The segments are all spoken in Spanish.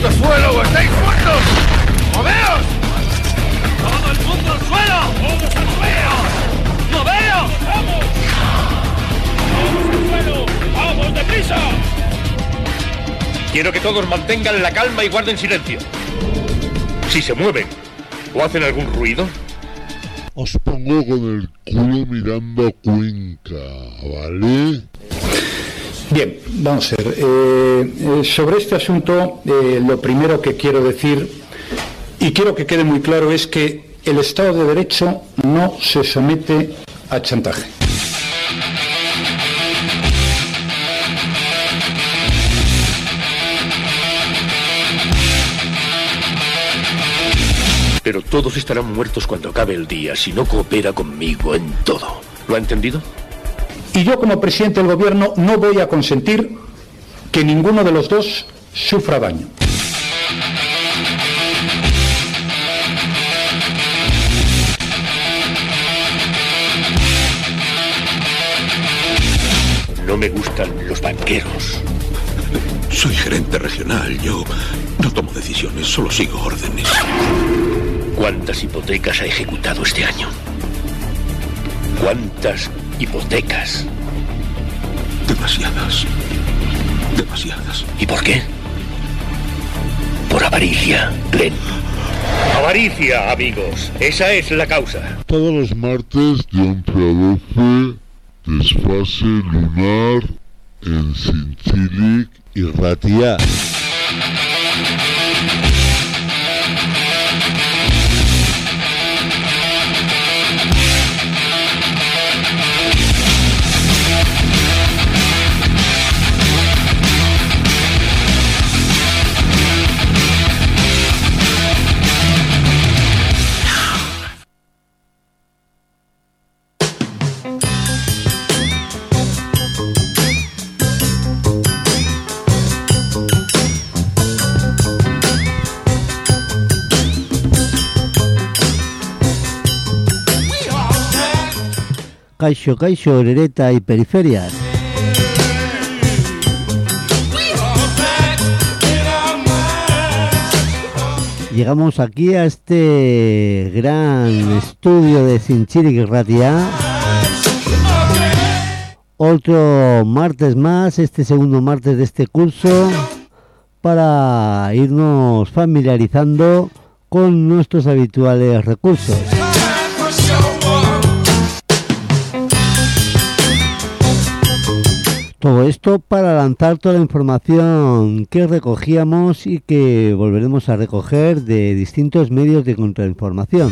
al suelo o estáis muertos! ¡Moveos! ¡Todo el mundo al suelo! ¡Todos al suelo! ¡Moveos! ¡Vamos! ¡Todos al suelo! ¡Vamos, deprisa! Quiero que todos mantengan la calma y guarden silencio. Si se mueven o hacen algún ruido, os pongo con el culo mirando a Cuenca, ¿vale? Bien, vamos a ver. Sobre este asunto, lo primero que quiero decir, y quiero que quede muy claro, es que el Estado de Derecho no se somete a chantaje. pero todos estarán muertos cuando acabe el día si no coopera conmigo en todo. ¿Lo ha entendido? Y yo, como presidente del gobierno, no voy a consentir que ninguno de los dos sufra daño. No me gustan los banqueros. Soy gerente regional, yo no tomo decisiones, solo sigo órdenes. ¿Cuántas hipotecas ha ejecutado este año? ¿Cuántas hipotecas? Demasiadas. Demasiadas. ¿Y por qué? Por avaricia, Glenn. Avaricia, amigos. Esa es la causa. Todos los martes de 11 a 12, desfase lunar en Zintzilik y Ratia. Kaixo, Orereta y Periferias. Llegamos aquí a este gran estudio de Zintzilik y Ratia. Otro martes más, este segundo martes de este curso, para irnos familiarizando con nuestros habituales recursos. Todo esto para lanzar toda la información que recogíamos y que volveremos a recoger de distintos medios de contrainformación.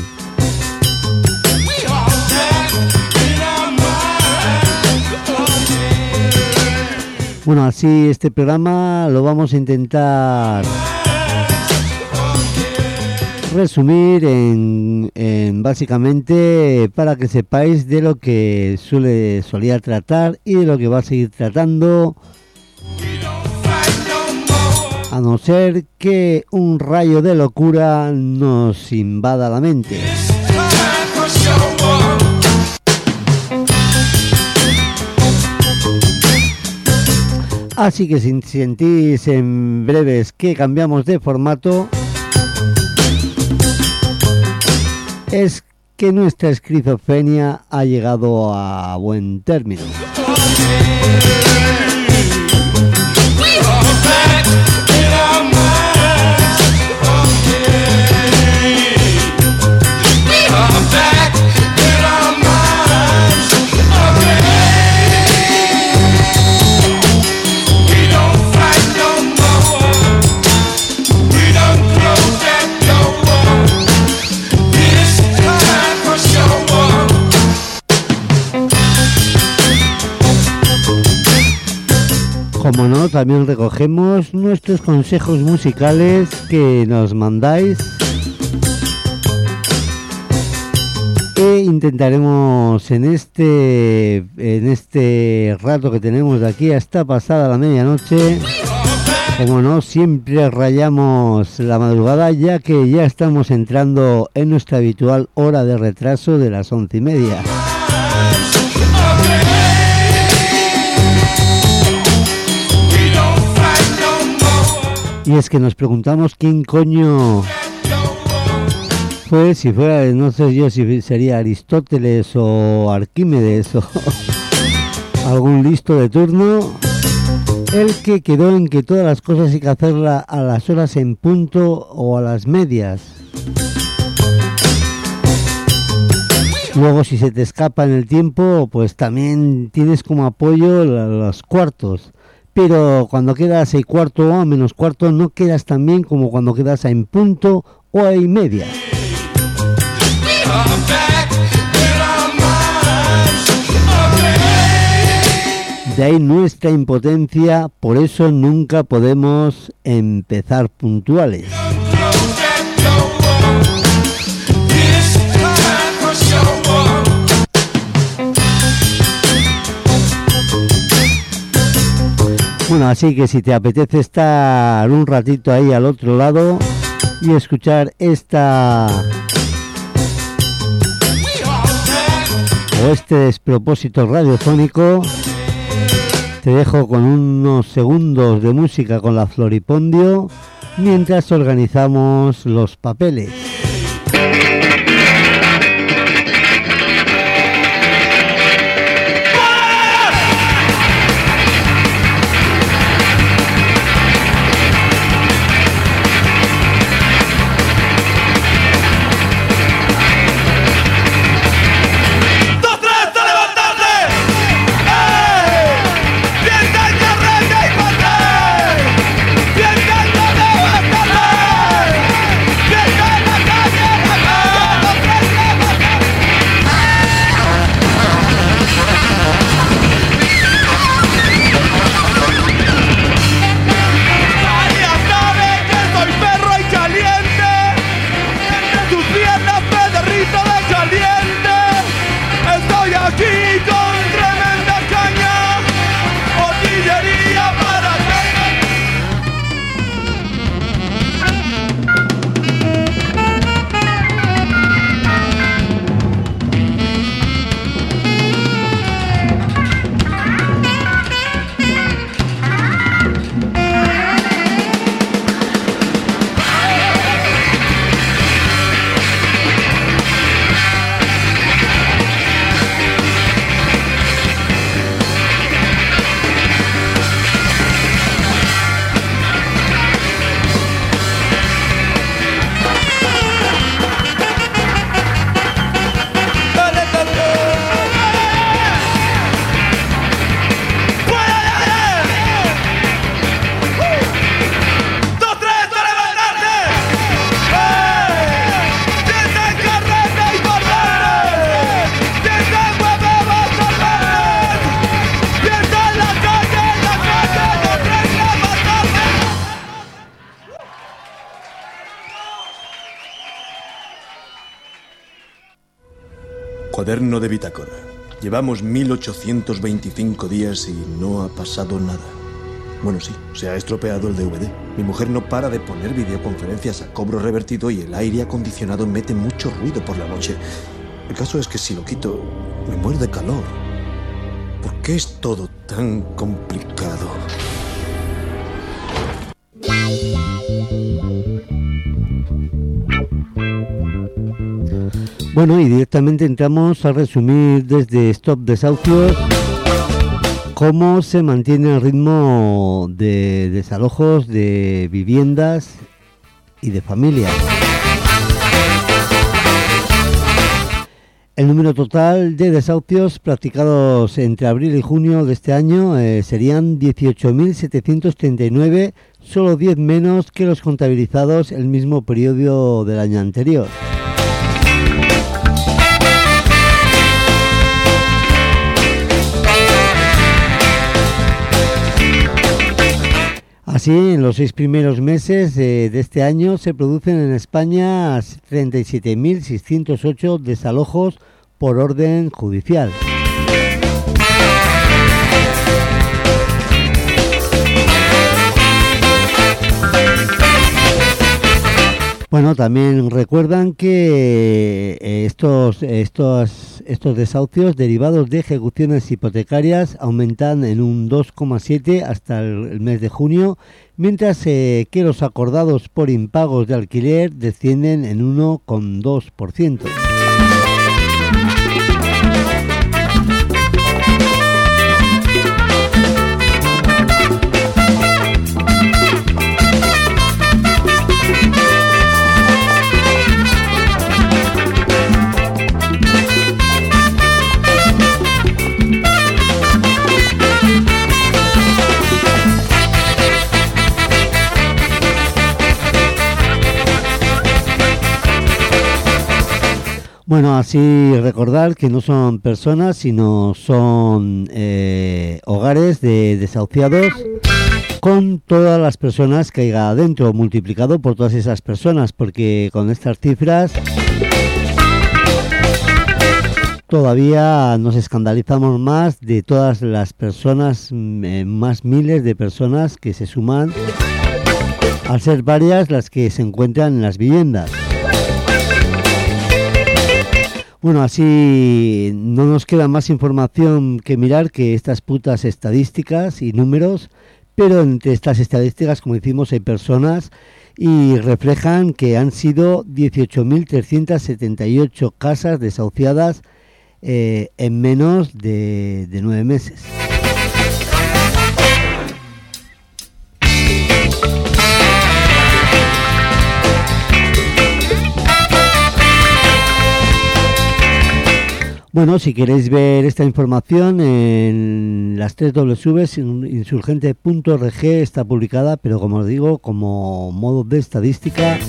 Bueno, así este programa lo vamos a intentar resumir en básicamente para que sepáis de lo que solía tratar y de lo que va a seguir tratando, a no ser que un rayo de locura nos invada la mente. Así que si sentís en breves que cambiamos de formato, es que nuestra esquizofrenia ha llegado a buen término. Como no, también recogemos nuestros consejos musicales que nos mandáis e intentaremos en este rato que tenemos de aquí hasta pasada la medianoche, como no, siempre rayamos la madrugada, ya que ya estamos entrando en nuestra habitual hora de retraso de las 11:30. Y es que nos preguntamos quién coño fue, si fuera, no sé yo si sería Aristóteles o Arquímedes o algún listo de turno, el que quedó en que todas las cosas hay que hacerlas a las horas en punto o a las medias. Luego, si se te escapa en el tiempo, pues también tienes como apoyo los cuartos. Pero cuando quedas a cuarto o a menos cuarto, no quedas tan bien como cuando quedas en punto o a media. De ahí nuestra impotencia, por eso nunca podemos empezar puntuales. Bueno, así que si te apetece estar un ratito ahí al otro lado y escuchar este despropósito radiofónico, te dejo con unos segundos de música con la Floripondio mientras organizamos los papeles. Cuaderno de bitácora. Llevamos 1825 días y no ha pasado nada. Bueno, sí, se ha estropeado el DVD. Mi mujer no para de poner videoconferencias a cobro revertido y el aire acondicionado mete mucho ruido por la noche. El caso es que si lo quito, me muero de calor. ¿Por qué es todo tan complicado? Bueno, y directamente entramos a resumir desde Stop Desahucios cómo se mantiene el ritmo de desalojos de viviendas y de familias. El número total de desahucios practicados entre abril y junio de este año serían 18.739, solo 10 menos que los contabilizados el mismo periodo del año anterior. Así, en los 6 primeros meses de este año se producen en España 37.608 desalojos por orden judicial. Bueno, también recuerdan que estos desahucios derivados de ejecuciones hipotecarias aumentan en un 2,7 hasta el mes de junio, mientras que los acordados por impagos de alquiler descienden en 1,2%. Bueno, así recordar que no son personas, sino son hogares de desahuciados, con todas las personas que haya adentro, multiplicado por todas esas personas, porque con estas cifras todavía nos escandalizamos más de todas las personas, más miles de personas que se suman, al ser varias las que se encuentran en las viviendas. Bueno, así no nos queda más información que mirar que estas putas estadísticas y números, pero entre estas estadísticas, como decimos, hay personas y reflejan que han sido 18.378 casas desahuciadas en menos de 9 meses. Bueno, si queréis ver esta información en las 3 Ws, insurgente.org está publicada, pero como os digo, como modo de estadística,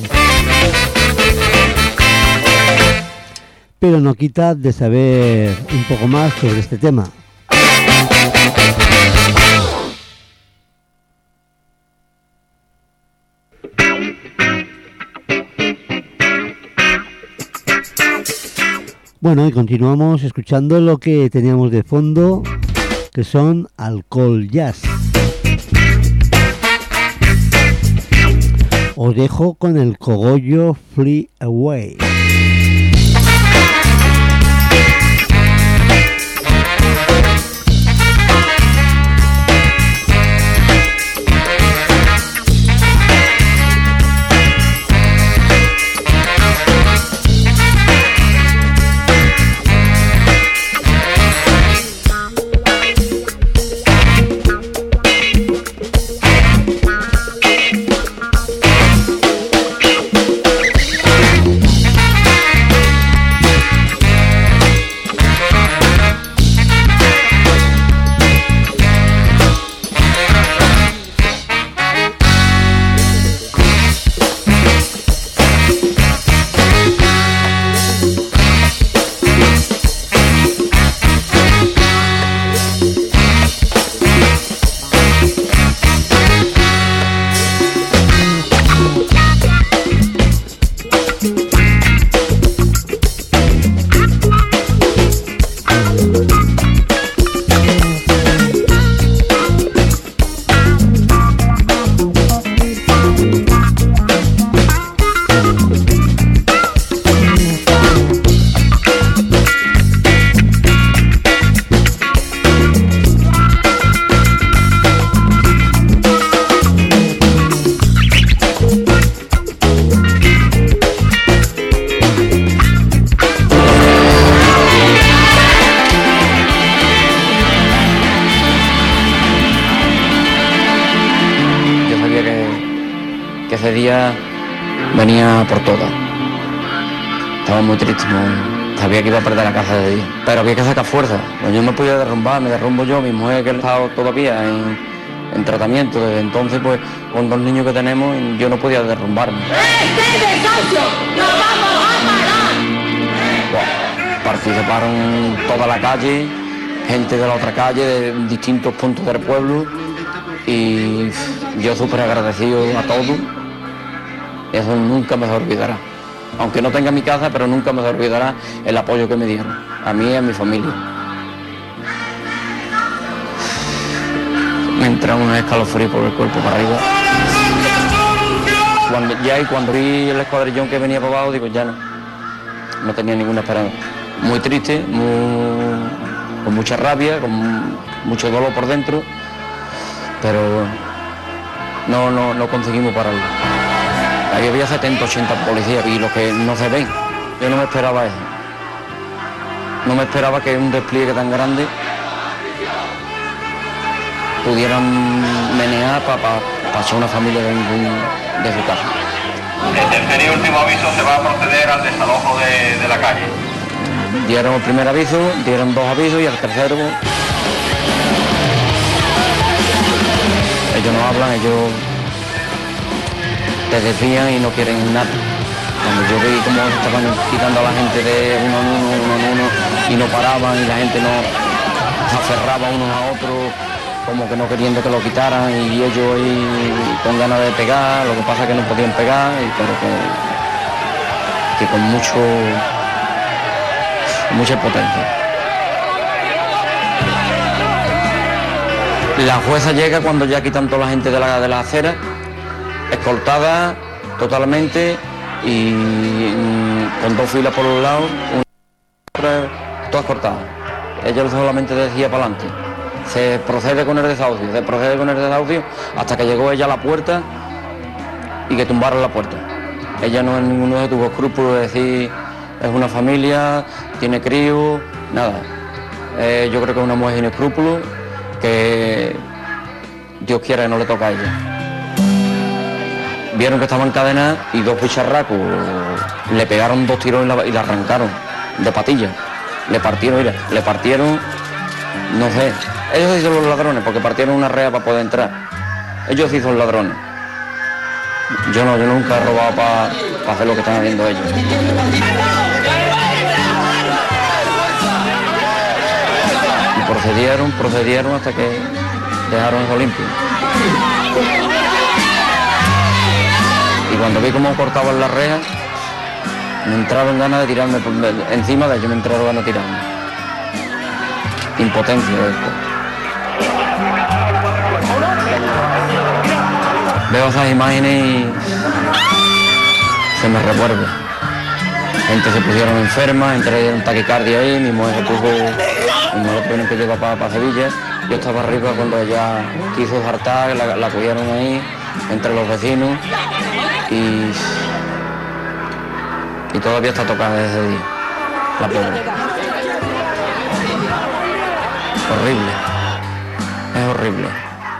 pero no quita de saber un poco más sobre este tema. Bueno, y continuamos escuchando lo que teníamos de fondo, que son Alcohol Jazz. Os dejo con el cogollo Free Away. Venía por todas. Estaba muy triste, sabía que iba a perder la casa de día. Pero había que sacar fuerza. Pues yo no podía derrumbar, me derrumbo yo, mi mujer que estaba todavía en tratamiento. Desde entonces, pues, con 2 niños que tenemos, yo no podía derrumbarme. ¡Este desahucio! ¡Nos vamos a parar! Bueno, participaron toda la calle, gente de la otra calle, de distintos puntos del pueblo. Y yo súper agradecido a todos. Eso nunca me se olvidará. Aunque no tenga mi casa, pero nunca me se olvidará el apoyo que me dieron. A mí y a mi familia. Me entra un escalofrío por el cuerpo para arriba. Cuando vi el escuadrillón que venía para abajo, digo, ya no tenía ninguna esperanza. Muy triste, con mucha rabia, con mucho dolor por dentro. Pero no conseguimos pararlo. Ahí había 70, 80 policías y los que no se ven. Yo no me esperaba eso. No me esperaba que un despliegue tan grande pudieran menear para pasar una familia de su casa. El tercer y último aviso se va a proceder al desalojo de la calle. Dieron el primer aviso, dieron 2 avisos y al tercero ellos no hablan, ellos te desvían y no quieren nada. Cuando yo vi cómo estaban quitando a la gente de uno en uno y no paraban y la gente no se aferraba unos a otros, como que no queriendo que lo quitaran y ellos ahí con ganas de pegar, lo que pasa es que no podían pegar, pero que con mucha potencia. La jueza llega cuando ya quitan toda la gente de la acera, escoltada totalmente y con 2 filas por los lados, todas cortadas. Ella solamente decía para adelante. Se procede con el desahucio, hasta que llegó ella a la puerta y que tumbaron la puerta. Ella no en ninguno tuvo escrúpulos de decir es una familia, tiene crío, nada. Yo creo que es una mujer sin escrúpulos, que Dios quiera que no le toca a ella. Vieron que estaba encadenada y 2 bicharracos le pegaron 2 tiros y la arrancaron de patillas. Le partieron, no sé. Ellos hicieron los ladrones porque partieron una rea para poder entrar. Ellos hicieron los ladrones. Yo nunca he robado para hacer lo que están haciendo ellos. Y procedieron hasta que dejaron eso limpio. Y cuando vi cómo cortaban la reja, me entraron ganas de tirarme encima de ellos, me entraron ganas de tirarme. Impotencia de esto. Veo esas imágenes y se me revuelve. Gente se pusieron enferma, entré en taquicardia ahí, mi mujer la tuvieron que llevar para Sevilla. Yo estaba arriba cuando ella quiso saltar, la cogieron ahí, entre los vecinos y todavía está tocada desde ese día, la pobre. Horrible, es horrible.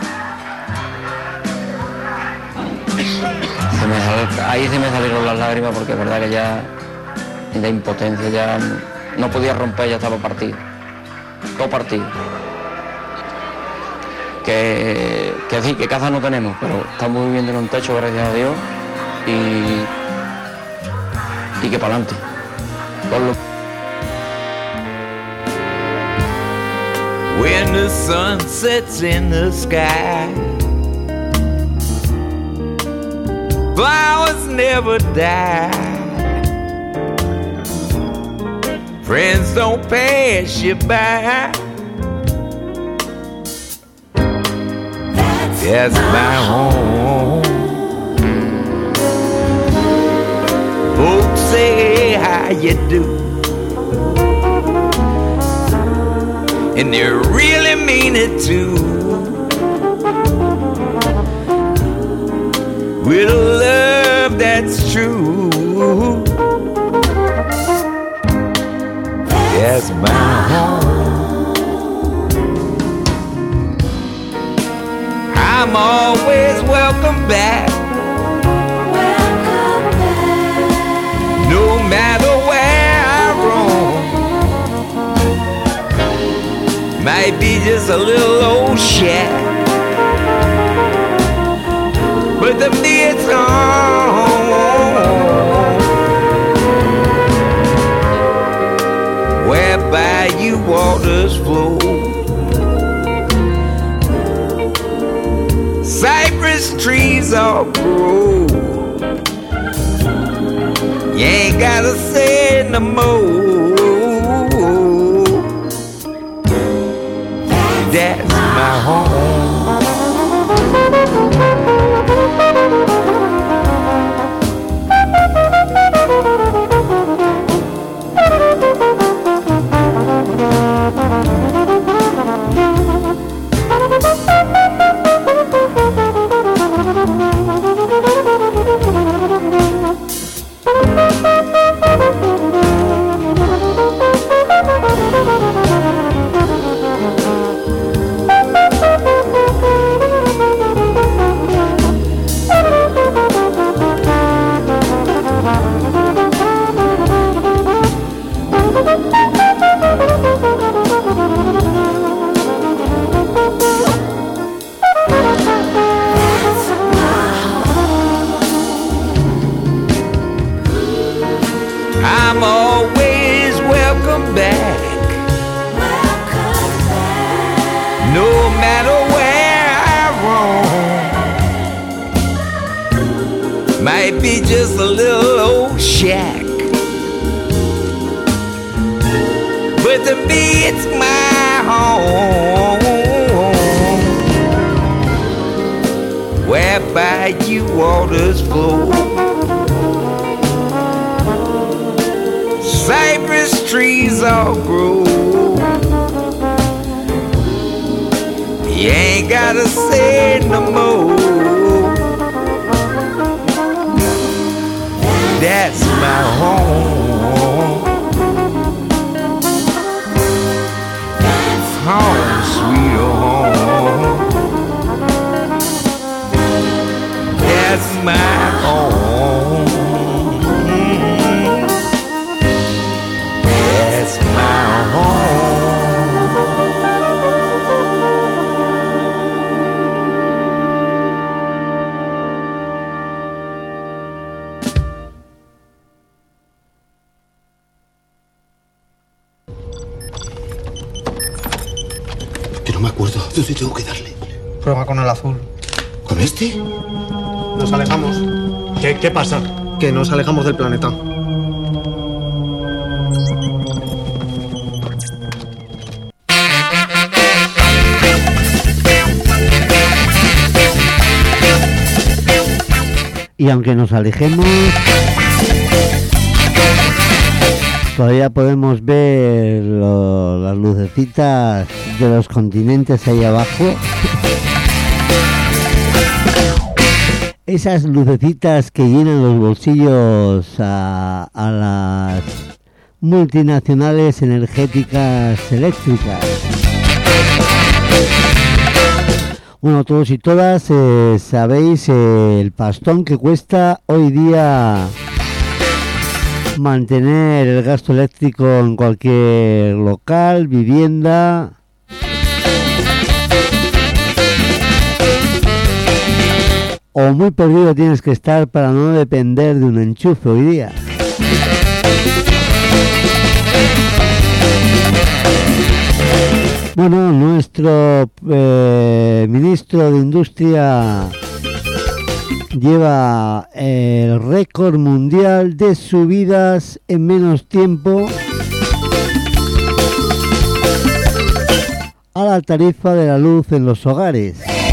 Ahí se me salieron las lágrimas porque es verdad que ya de impotencia ya no podía romper, ya estaba partido, todo partido. Que sí, que casa no tenemos, pero estamos viviendo en un techo, gracias a Dios, y que para adelante. When the sun sets in the sky, flowers never die. Friends don't pass you by. That's my home. Folks say how you do, and they really mean it too. With a love that's true. That's my home. I'm always welcome back. No matter where I roam. Might be just a little old shack, but to me it's home. Where bayou waters flow, cypress trees all grow. You ain't gotta say no more. That's my home. just a little old shack. But to me it's my home, where bayou waters flow, cypress trees all grow. You ain't gotta say no more. That's my home. Home, sweet home. That's my home. That's my home. No me acuerdo dónde tengo que darle. Prueba con el azul. ¿Con este? Nos alejamos. ¿Qué pasa? Que nos alejamos del planeta. Y aunque nos alejemos, todavía podemos ver las lucecitas de los continentes ahí abajo. Esas lucecitas que llenan los bolsillos a las multinacionales energéticas eléctricas. Bueno, todos y todas sabéis el pastón que cuesta hoy día mantener el gasto eléctrico en cualquier local, vivienda. O muy perdido tienes que estar para no depender de un enchufe hoy día. Bueno, nuestro ministro de Industria lleva el récord mundial de subidas en menos tiempo a la tarifa de la luz en los hogares.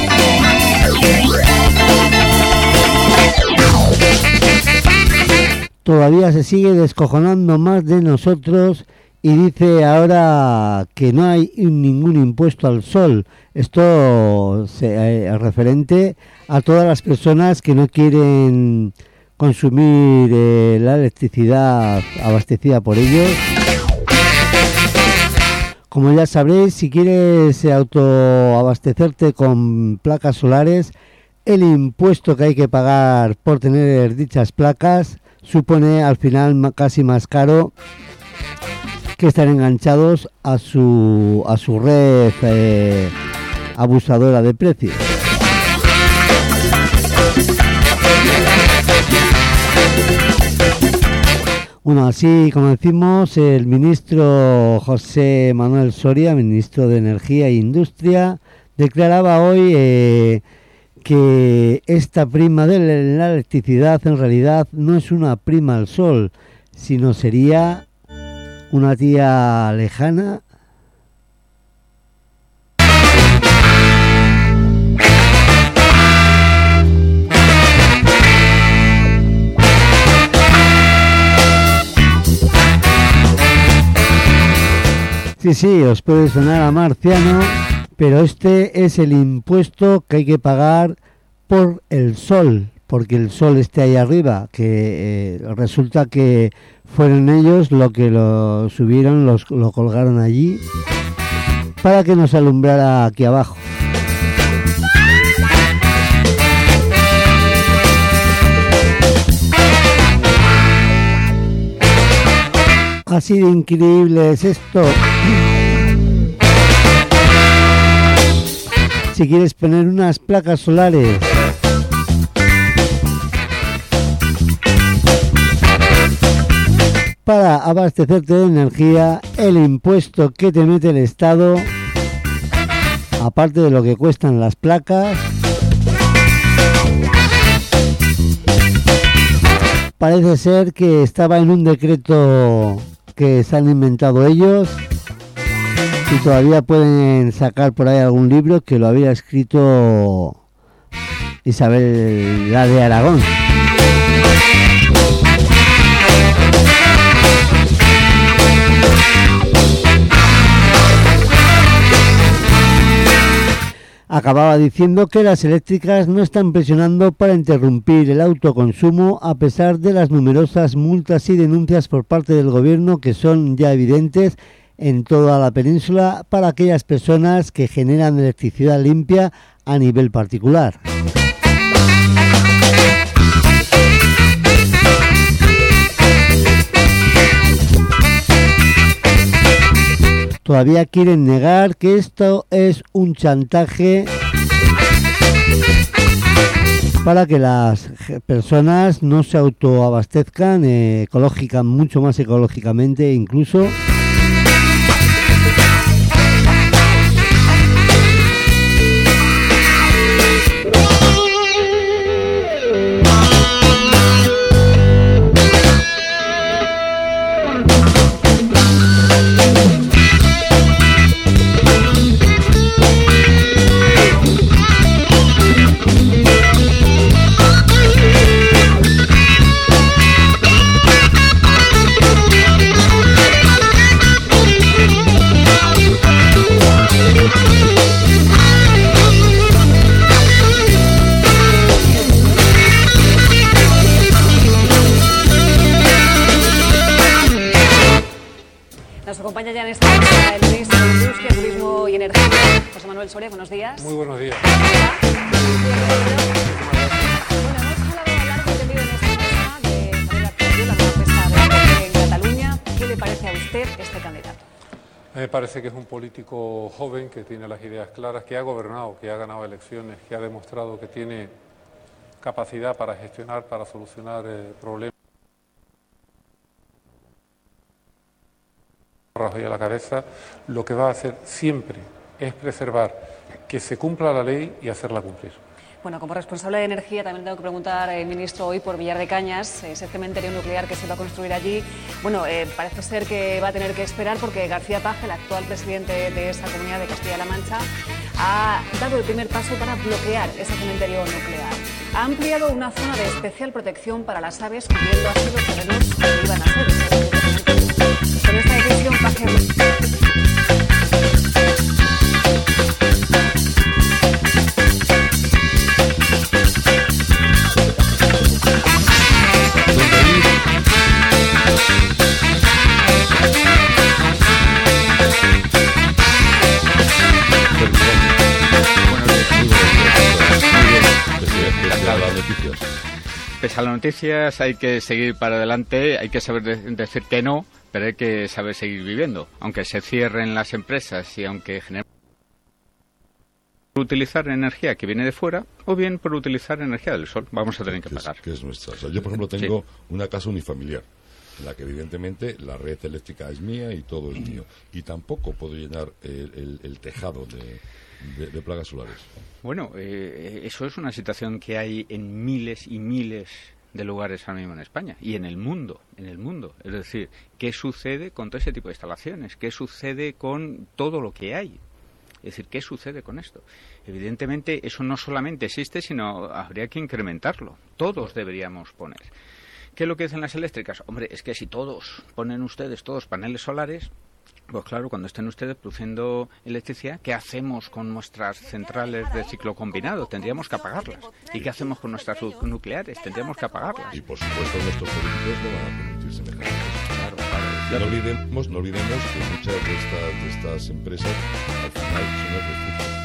Todavía se sigue descojonando más de nosotros y dice ahora que no hay ningún impuesto al sol. Esto es referente a todas las personas que no quieren consumir la electricidad abastecida por ellos. Como ya sabréis, si quieres autoabastecerte con placas solares, el impuesto que hay que pagar por tener dichas placas supone al final casi más caro que estar enganchados a su red abusadora de precios. Bueno, así como decimos, el ministro José Manuel Soria, ministro de Energía e Industria, declaraba hoy que esta prima de la electricidad en realidad no es una prima al sol, sino sería una tía lejana. Sí, os puede sonar a marciano, pero este es el impuesto que hay que pagar por el sol, porque el sol esté ahí arriba, que resulta que fueron ellos los que lo subieron, lo colgaron allí para que nos alumbrara aquí abajo. Así de increíble es esto. Si quieres poner unas placas solares para abastecerte de energía, el impuesto que te mete el Estado, aparte de lo que cuestan las placas, parece ser que estaba en un decreto que se han inventado ellos y todavía pueden sacar por ahí algún libro que lo había escrito Isabel la de Aragón. Acababa diciendo que las eléctricas no están presionando para interrumpir el autoconsumo a pesar de las numerosas multas y denuncias por parte del gobierno que son ya evidentes en toda la península para aquellas personas que generan electricidad limpia a nivel particular. Todavía quieren negar que esto es un chantaje para que las personas no se autoabastezcan mucho más ecológicamente incluso. Acompaña ya en esta mesa el ministro de Industria, Turismo y Energía, José Manuel Soria. Buenos días. Muy buenos días. En Cataluña, ¿qué le parece a usted este candidato? Me parece que es un político joven que tiene las ideas claras, que ha gobernado, que ha ganado elecciones, que ha demostrado que tiene capacidad para gestionar, para solucionar problemas. Rajoy a la cabeza, lo que va a hacer siempre es preservar que se cumpla la ley y hacerla cumplir. Bueno, como responsable de energía también tengo que preguntar, ministro, hoy por Villar de Cañas, ese cementerio nuclear que se va a construir allí. Bueno, parece ser que va a tener que esperar porque García Page, el actual presidente de esa comunidad de Castilla-La Mancha, ha dado el primer paso para bloquear ese cementerio nuclear. Ha ampliado una zona de especial protección para las aves, cubriendo así los terrenos que iban a ser. Con esta decisión, Page... Pese a las noticias hay que seguir para adelante, hay que saber decir que no, pero hay que saber seguir viviendo. Aunque se cierren las empresas y aunque generen por utilizar energía que viene de fuera o bien por utilizar energía del sol, vamos a tener que pagar. Que es nuestra. O sea, yo, por ejemplo, tengo una casa unifamiliar en la que evidentemente la red eléctrica es mía y todo es mío. Y tampoco puedo llenar el tejado de plagas solares. Bueno, eso es una situación que hay en miles y miles de lugares ahora mismo en España y en el mundo. Es decir, ¿qué sucede con todo ese tipo de instalaciones? ¿Qué sucede con todo lo que hay? Es decir, ¿qué sucede con esto? Evidentemente, eso no solamente existe, sino habría que incrementarlo. Todos deberíamos poner. ¿Qué es lo que dicen las eléctricas? Hombre, es que si todos ponen ustedes todos paneles solares, pues claro, cuando estén ustedes produciendo electricidad, ¿qué hacemos con nuestras centrales de ciclo combinado? Tendríamos que apagarlas. ¿Y qué hacemos con nuestras nucleares? Tendríamos que apagarlas. Y por supuesto nuestros políticos no van a permitir semejantes cosas. Claro. No olvidemos que muchas de estas empresas al final son el refugio.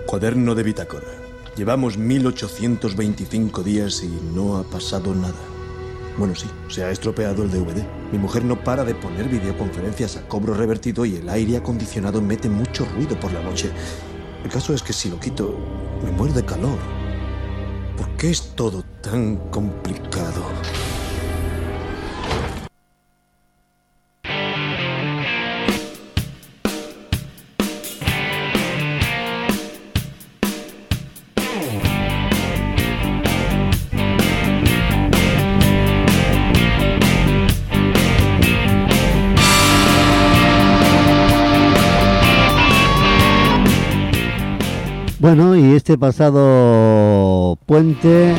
Cuaderno de bitácora. Llevamos 1825 días y no ha pasado nada. Bueno, sí, se ha estropeado el DVD. Mi mujer no para de poner videoconferencias a cobro revertido y el aire acondicionado mete mucho ruido por la noche. El caso es que si lo quito, me muero de calor. ¿Por qué es todo tan complicado? Bueno, y este pasado puente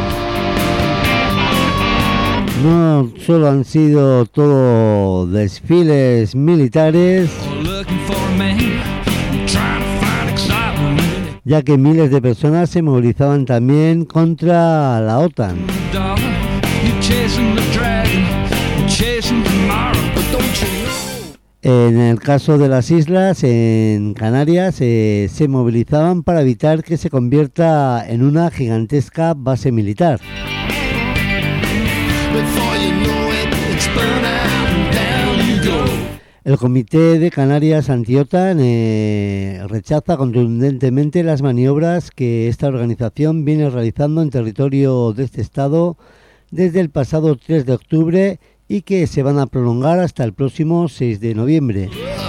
no solo han sido todo desfiles militares, ya que miles de personas se movilizaban también contra la OTAN. En el caso de las islas, en Canarias, se movilizaban para evitar que se convierta en una gigantesca base militar. El Comité de Canarias Anti-OTAN rechaza contundentemente las maniobras que esta organización viene realizando en territorio de este estado desde el pasado 3 de octubre y que se van a prolongar hasta el próximo 6 de noviembre.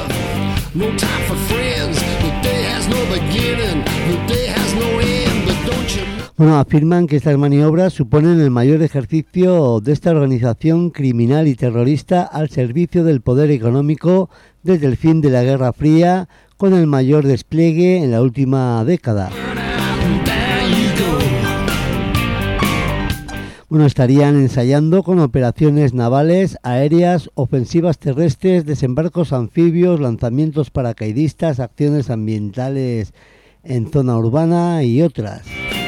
Bueno, afirman que estas maniobras suponen el mayor ejercicio de esta organización criminal y terrorista al servicio del poder económico desde el fin de la Guerra Fría, con el mayor despliegue en la última década. Bueno, estarían ensayando con operaciones navales, aéreas, ofensivas terrestres, desembarcos anfibios, lanzamientos paracaidistas, acciones ambientales en zona urbana y otras.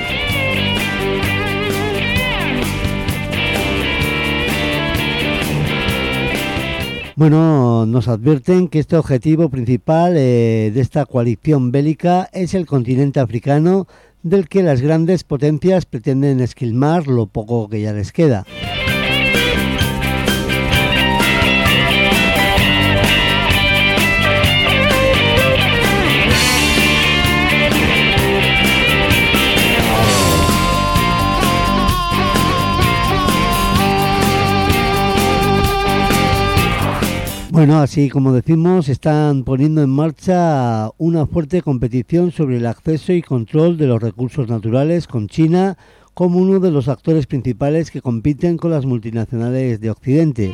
Bueno, nos advierten que este objetivo principal de esta coalición bélica es el continente africano, del que las grandes potencias pretenden esquilmar lo poco que ya les queda. Bueno, así como decimos, están poniendo en marcha una fuerte competición sobre el acceso y control de los recursos naturales, con China como uno de los actores principales que compiten con las multinacionales de Occidente.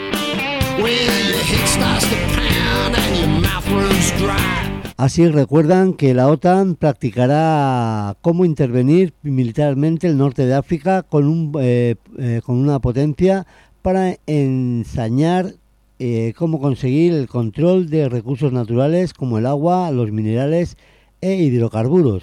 Así recuerdan que la OTAN practicará cómo intervenir militarmente el norte de África con una potencia para ensañar cómo conseguir el control de recursos naturales como el agua, los minerales e hidrocarburos.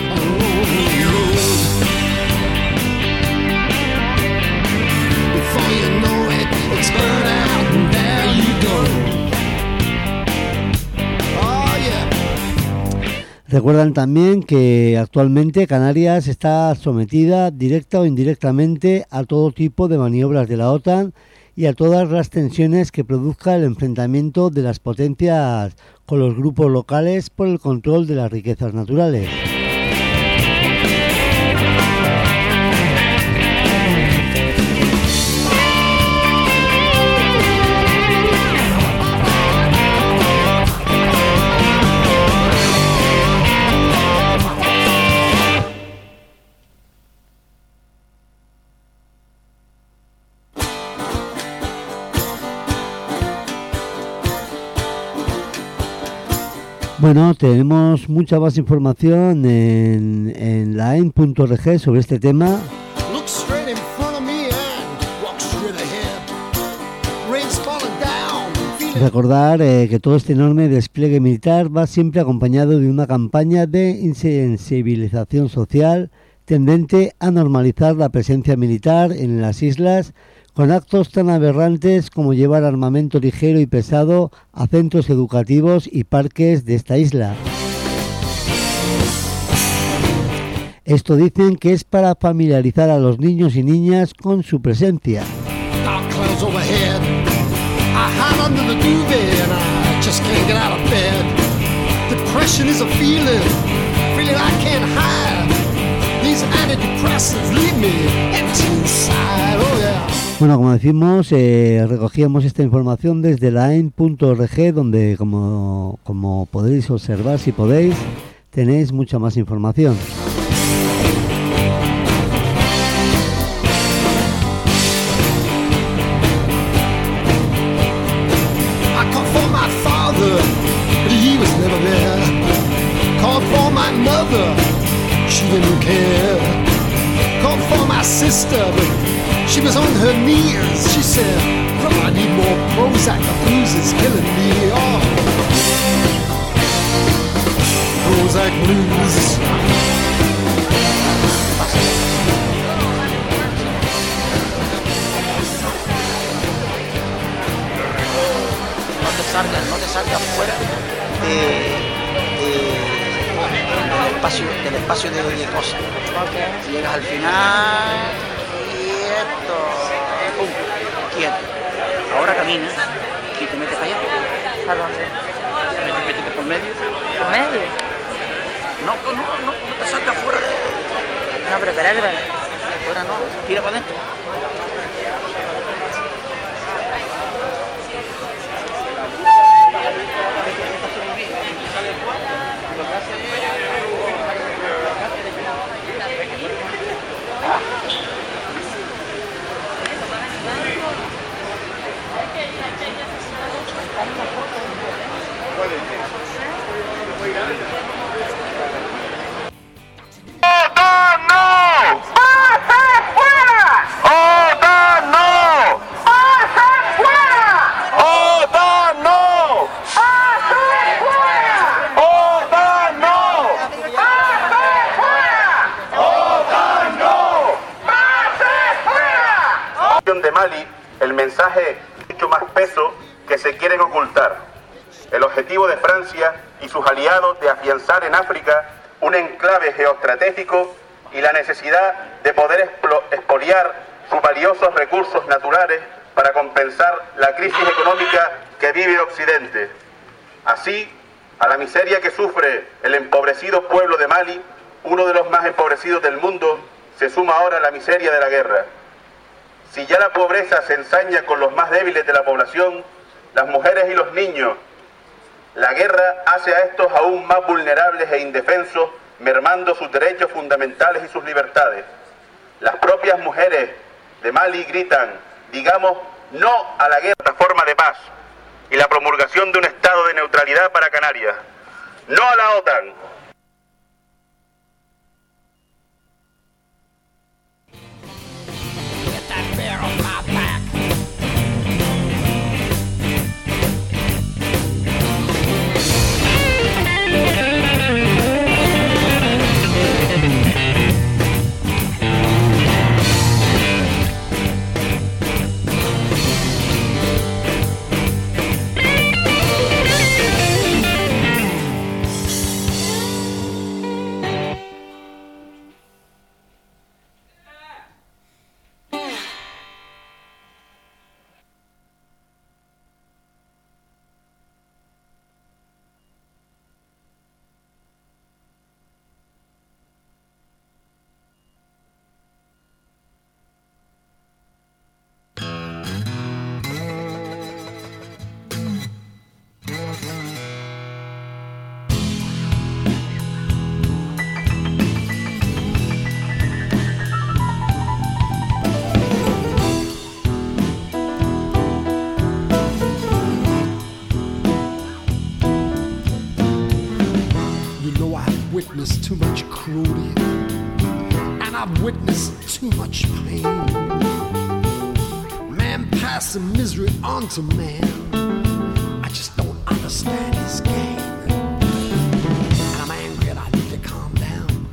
Recuerdan también que actualmente Canarias está sometida directa o indirectamente a todo tipo de maniobras de la OTAN y a todas las tensiones que produzca el enfrentamiento de las potencias con los grupos locales por el control de las riquezas naturales. Bueno, tenemos mucha más información en la en.org sobre este tema. Recordar que todo este enorme despliegue militar va siempre acompañado de una campaña de insensibilización social tendente a normalizar la presencia militar en las islas, con actos tan aberrantes como llevar armamento ligero y pesado a centros educativos y parques de esta isla. Esto dicen que es para familiarizar a los niños y niñas con su presencia. Bueno, como decimos, recogíamos esta información desde la AIN.org, donde como podéis observar, si podéis, tenéis mucha más información. She was on her knees, she said, "Bro, I need more Prozac, the blues is killing me." Oh, Prozac blues. No te salgas fuera del espacio de cosas. Okay. Llegas al final. Pum, quieto. Ahora caminas y te metes allá. ¿A dónde? Métete por medio. ¿Por medio? No te salgas fuera de... No, pero espera. Fuera no, tira para adentro. De Mali, el mensaje mucho más peso que se quieren ocultar. El objetivo de Francia y sus aliados de afianzar en África un enclave geoestratégico y la necesidad de poder expoliar sus valiosos recursos naturales para compensar la crisis económica que vive Occidente. Así, a la miseria que sufre el empobrecido pueblo de Mali, uno de los más empobrecidos del mundo, se suma ahora la miseria de la guerra. Si ya la pobreza se ensaña con los más débiles de la población, las mujeres y los niños, la guerra hace a estos aún más vulnerables e indefensos, mermando sus derechos fundamentales y sus libertades. Las propias mujeres de Mali gritan, digamos, no a la guerra, forma de paz y la promulgación de un estado de neutralidad para Canarias. No a la OTAN. Too much cruelty, and I've witnessed too much pain. Man passing misery on to man. I just don't understand his game. And I'm angry and I need to calm down.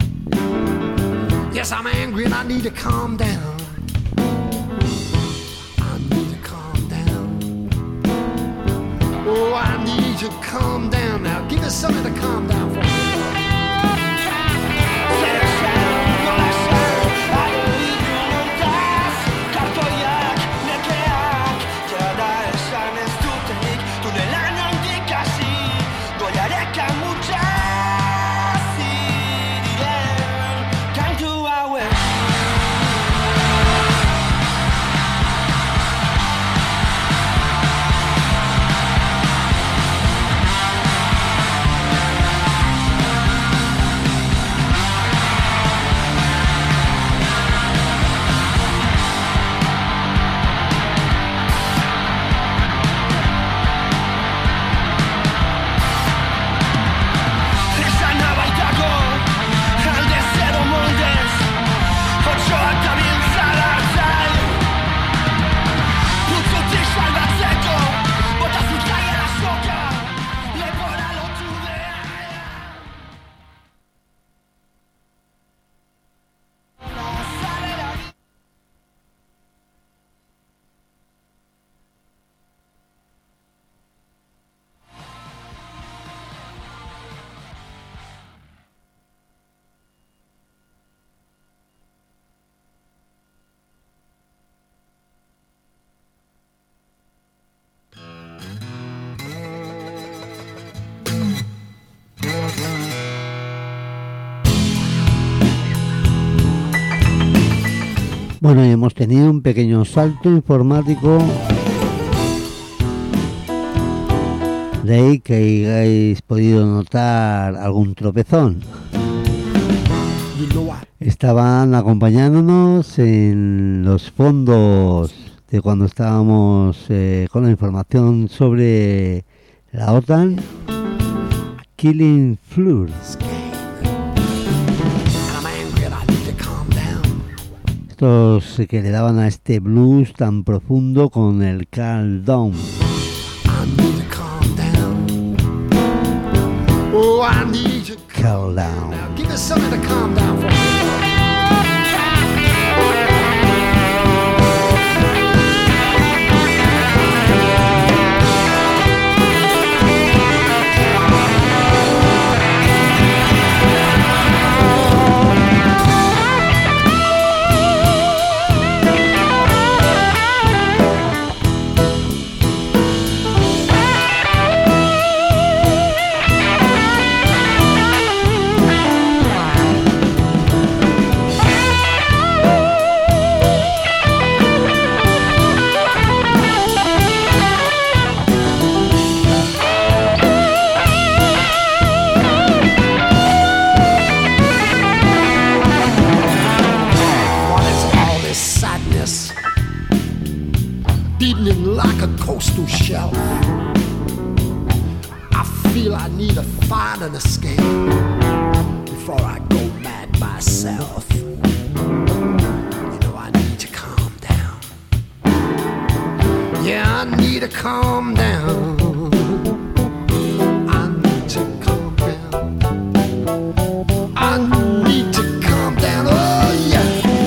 Yes, I'm angry and I need to calm down. I need to calm down. Oh, I need to calm down now. Give me something to calm down for me. Yeah. Bueno, y hemos tenido un pequeño salto informático. De ahí que hayáis podido notar algún tropezón. Estaban acompañándonos en los fondos de cuando estábamos con la información sobre la OTAN, Killing Floor. Estos que le daban a este blues tan profundo con el Calm Down. Oh, I need you. Calm down. Now give me something to calm down for me. Beating like a coastal shelf. I feel I need to find an escape before I go mad myself. You know I need to calm down. Yeah, I need to calm down. I need to calm down. I need to calm down. Oh yeah.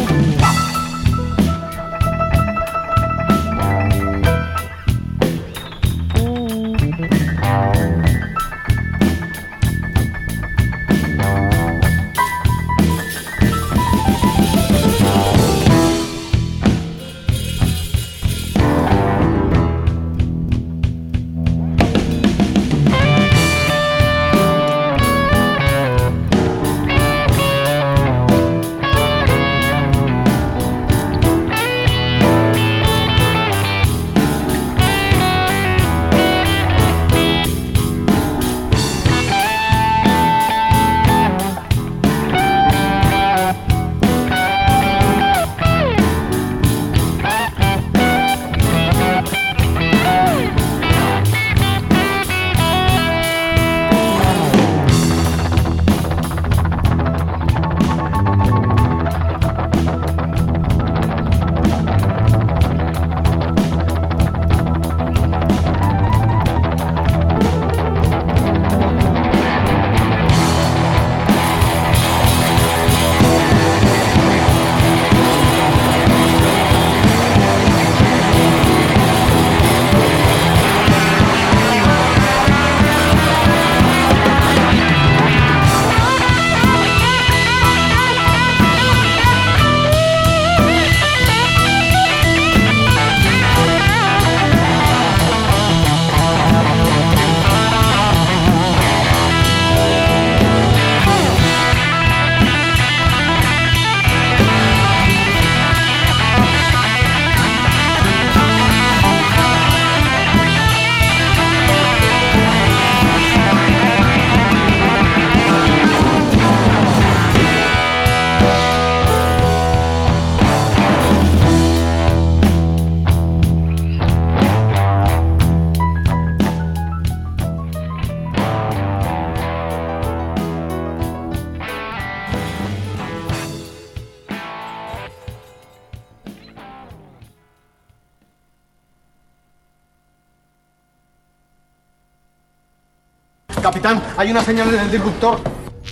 Capitán, hay una señal en el disruptor.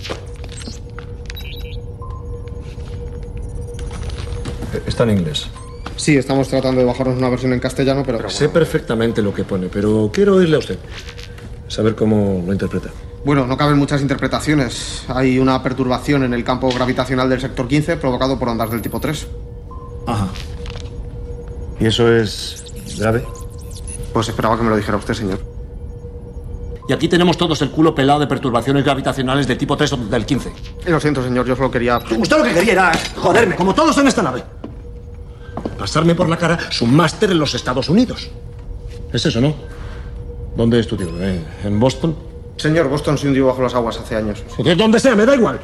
Está en inglés. Sí, estamos tratando de bajarnos una versión en castellano, pero... Sé perfectamente lo que pone, pero quiero oírle a usted. Saber cómo lo interpreta. Bueno, no caben muchas interpretaciones. Hay una perturbación en el campo gravitacional del sector 15 provocado por ondas del tipo 3. Ajá. ¿Y eso es grave? Pues esperaba que me lo dijera usted, señor. Y aquí tenemos todos el culo pelado de perturbaciones gravitacionales de tipo 3 o del 15. Lo siento, señor, yo solo quería... Usted lo que quería era joderme, como todos en esta nave. pasarme por la cara su máster en los Estados Unidos. Es eso, ¿no? ¿Dónde es tu tío? ¿En Boston? Señor, Boston se hundió bajo las aguas hace años. De donde sea, me da igual.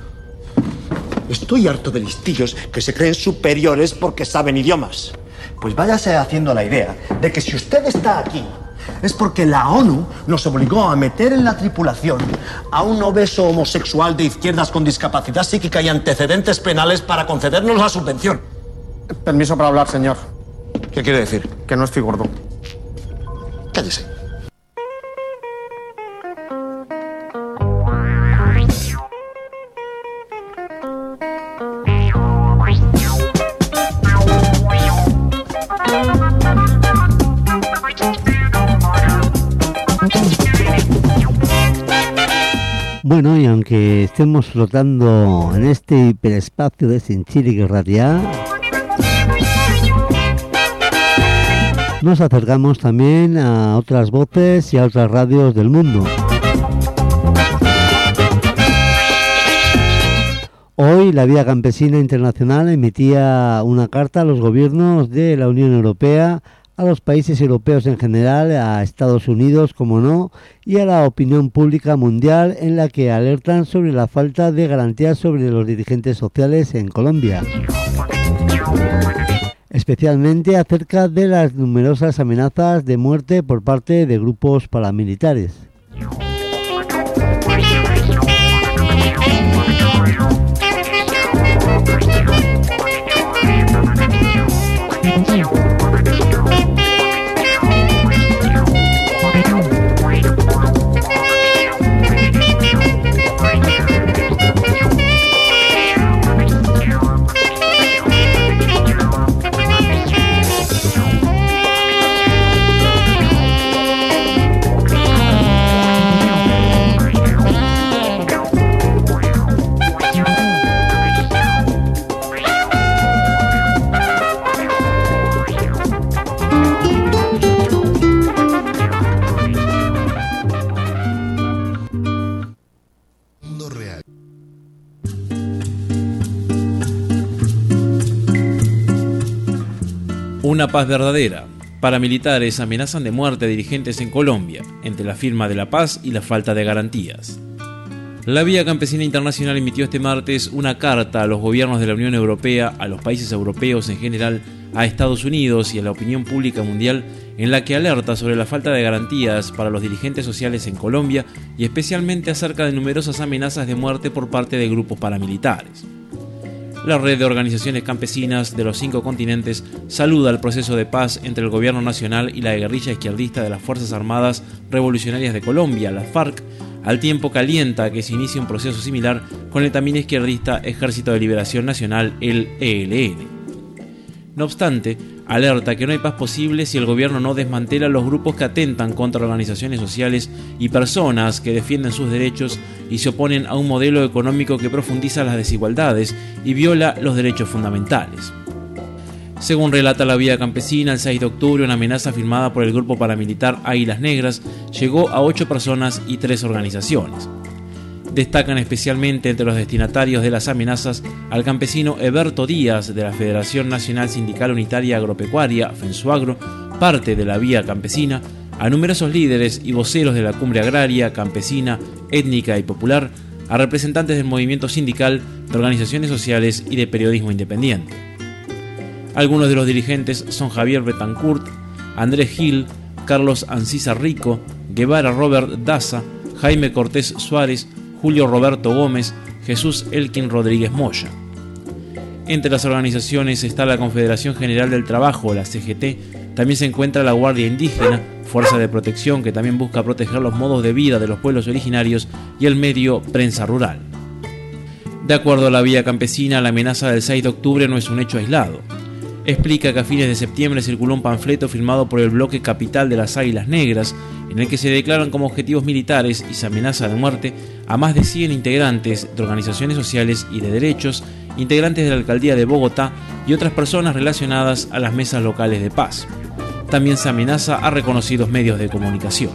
Estoy harto de listillos que se creen superiores porque saben idiomas. Pues váyase haciendo la idea de que si usted está aquí es porque la ONU nos obligó a meter en la tripulación a un obeso homosexual de izquierdas con discapacidad psíquica y antecedentes penales para concedernos la subvención. Permiso para hablar, señor. ¿Qué quiere decir? Que no estoy gordo. Cállese. Bueno, y aunque estemos flotando en este hiperespacio de Sinchílic y Ratia, nos acercamos también a otras voces y a otras radios del mundo. Hoy la Vía Campesina Internacional emitía una carta a los gobiernos de la Unión Europea, a los países europeos en general, a Estados Unidos, como no, y a la opinión pública mundial, en la que alertan sobre la falta de garantías sobre los dirigentes sociales en Colombia, especialmente acerca de las numerosas amenazas de muerte por parte de grupos paramilitares. Una paz verdadera. Paramilitares amenazan de muerte a dirigentes en Colombia, entre la firma de la paz y la falta de garantías. La Vía Campesina Internacional emitió este martes una carta a los gobiernos de la Unión Europea, a los países europeos en general, a Estados Unidos y a la opinión pública mundial, en la que alerta sobre la falta de garantías para los dirigentes sociales en Colombia y especialmente acerca de numerosas amenazas de muerte por parte de grupos paramilitares. La red de organizaciones campesinas de los 5 continentes saluda el proceso de paz entre el gobierno nacional y la guerrilla izquierdista de las Fuerzas Armadas Revolucionarias de Colombia, las FARC, al tiempo que alienta a que se inicie un proceso similar con el también izquierdista Ejército de Liberación Nacional, el ELN. No obstante, alerta que no hay paz posible si el gobierno no desmantela los grupos que atentan contra organizaciones sociales y personas que defienden sus derechos y se oponen a un modelo económico que profundiza las desigualdades y viola los derechos fundamentales. Según relata la Vía Campesina, el 6 de octubre una amenaza firmada por el grupo paramilitar Águilas Negras llegó a 8 personas y 3 organizaciones. Destacan especialmente entre los destinatarios de las amenazas al campesino Eberto Díaz de la Federación Nacional Sindical Unitaria Agropecuaria, FENSUAGRO, parte de la Vía Campesina, a numerosos líderes y voceros de la cumbre agraria, campesina, étnica y popular, a representantes del movimiento sindical, de organizaciones sociales y de periodismo independiente. Algunos de los dirigentes son Javier Betancourt, Andrés Gil, Carlos Ancisa Rico, Guevara Robert Daza, Jaime Cortés Suárez, Julio Roberto Gómez, Jesús Elkin Rodríguez Moya. Entre las organizaciones está la Confederación General del Trabajo, la CGT, también se encuentra la Guardia Indígena, fuerza de protección que también busca proteger los modos de vida de los pueblos originarios, y el medio Prensa Rural. De acuerdo a la Vía Campesina, la amenaza del 6 de octubre no es un hecho aislado. Explica que a fines de septiembre circuló un panfleto firmado por el bloque capital de las Águilas Negras, en el que se declaran como objetivos militares y se amenaza de muerte a más de 100 integrantes de organizaciones sociales y de derechos, integrantes de la Alcaldía de Bogotá y otras personas relacionadas a las mesas locales de paz. También se amenaza a reconocidos medios de comunicación.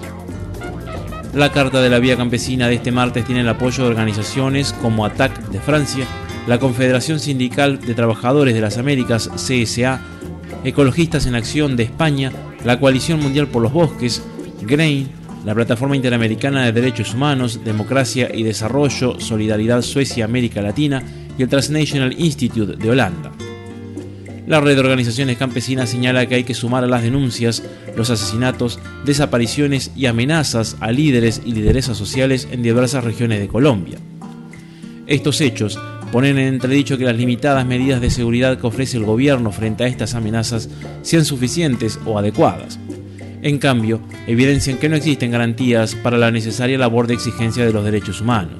La carta de la Vía Campesina de este martes tiene el apoyo de organizaciones como ATTAC de Francia, la Confederación Sindical de Trabajadores de las Américas, CSA, Ecologistas en Acción de España, la Coalición Mundial por los Bosques, GRAIN, la Plataforma Interamericana de Derechos Humanos, Democracia y Desarrollo, Solidaridad Suecia-América Latina y el Transnational Institute de Holanda. La red de organizaciones campesinas señala que hay que sumar a las denuncias los asesinatos, desapariciones y amenazas a líderes y lideresas sociales en diversas regiones de Colombia. Estos hechos ponen en entredicho que las limitadas medidas de seguridad que ofrece el gobierno frente a estas amenazas sean suficientes o adecuadas. En cambio, evidencian que no existen garantías para la necesaria labor de exigencia de los derechos humanos.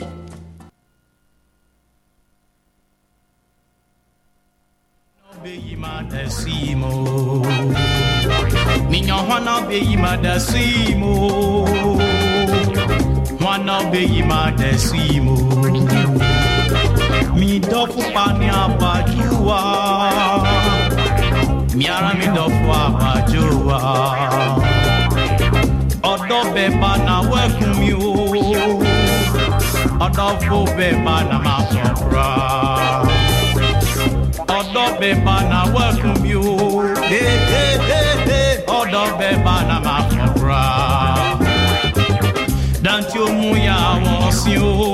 Miara mi dofu abajoa Odo beba na wekumi o Odo fo beba na masopra Odo beba na wekumi o Odo beba na masopra Dantio muya wonsio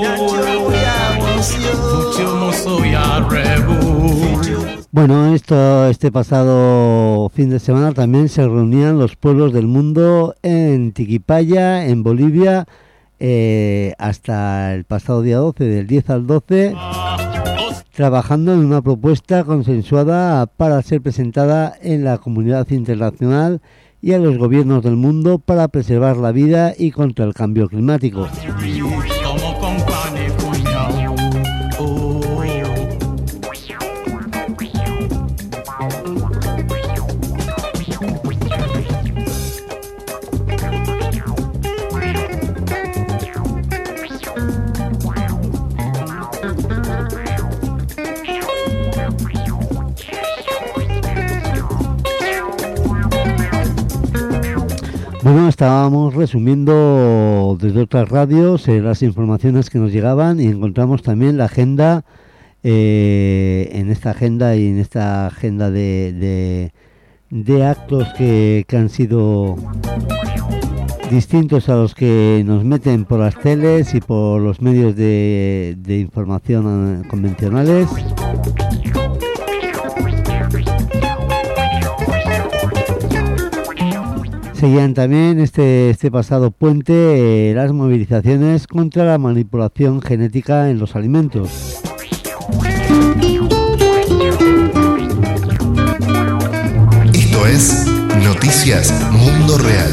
Futio moso ya rebu. Bueno, este pasado fin de semana también se reunían los pueblos del mundo en Tiquipaya, en Bolivia, hasta el pasado día 12, del 10 al 12, trabajando en una propuesta consensuada para ser presentada en la comunidad internacional y a los gobiernos del mundo para preservar la vida y contra el cambio climático. Bueno, estábamos resumiendo desde otras radios las informaciones que nos llegaban y encontramos también la agenda, en esta agenda y en esta agenda de actos que han sido distintos a los que nos meten por las teles y por los medios de información convencionales. Seguían también este pasado puente las movilizaciones contra la manipulación genética en los alimentos. Esto es Noticias Mundo Real.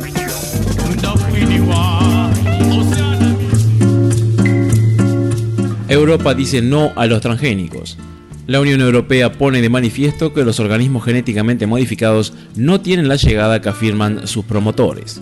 Europa dice no a los transgénicos. La Unión Europea pone de manifiesto que los organismos genéticamente modificados no tienen la llegada que afirman sus promotores.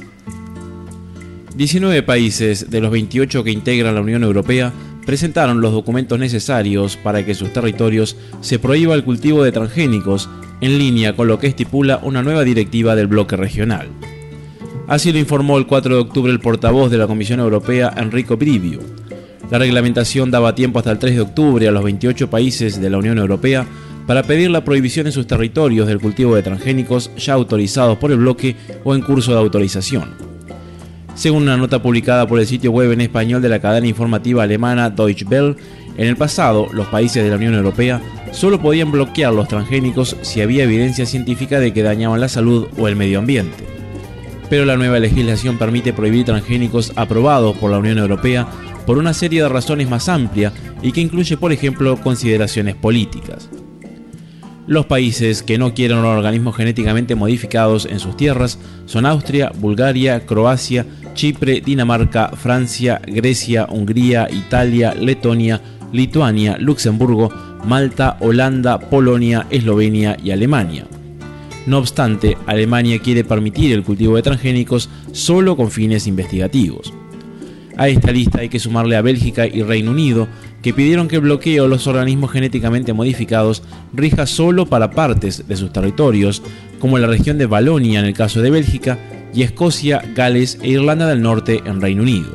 19 países de los 28 que integran la Unión Europea presentaron los documentos necesarios para que en sus territorios se prohíba el cultivo de transgénicos, en línea con lo que estipula una nueva directiva del bloque regional. Así lo informó el 4 de octubre el portavoz de la Comisión Europea, Enrico Brivio. La reglamentación daba tiempo hasta el 3 de octubre a los 28 países de la Unión Europea para pedir la prohibición en sus territorios del cultivo de transgénicos ya autorizados por el bloque o en curso de autorización. Según una nota publicada por el sitio web en español de la cadena informativa alemana Deutsche Welle, en el pasado los países de la Unión Europea solo podían bloquear los transgénicos si había evidencia científica de que dañaban la salud o el medio ambiente. Pero la nueva legislación permite prohibir transgénicos aprobados por la Unión Europea por una serie de razones más amplia y que incluye, por ejemplo, consideraciones políticas. Los países que no quieren organismos genéticamente modificados en sus tierras son Austria, Bulgaria, Croacia, Chipre, Dinamarca, Francia, Grecia, Hungría, Italia, Letonia, Lituania, Luxemburgo, Malta, Holanda, Polonia, Eslovenia y Alemania. No obstante, Alemania quiere permitir el cultivo de transgénicos solo con fines investigativos. A esta lista hay que sumarle a Bélgica y Reino Unido, que pidieron que el bloqueo de los organismos genéticamente modificados rija solo para partes de sus territorios, como la región de Valonia en el caso de Bélgica, y Escocia, Gales e Irlanda del Norte en Reino Unido.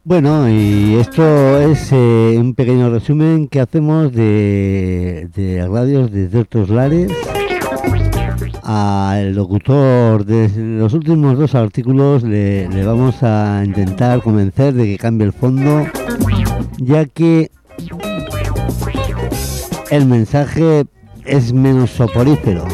Bueno, y esto es un pequeño resumen que hacemos de radios desde otros lares. Al locutor de los últimos 2 artículos le vamos a intentar convencer de que cambie el fondo, ya que el mensaje es menos soporífero.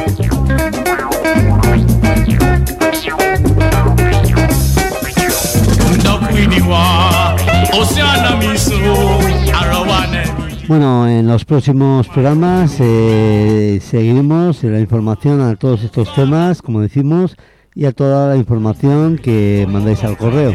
Bueno, en los próximos programas seguiremos la información a todos estos temas, como decimos, y a toda la información que mandáis al correo.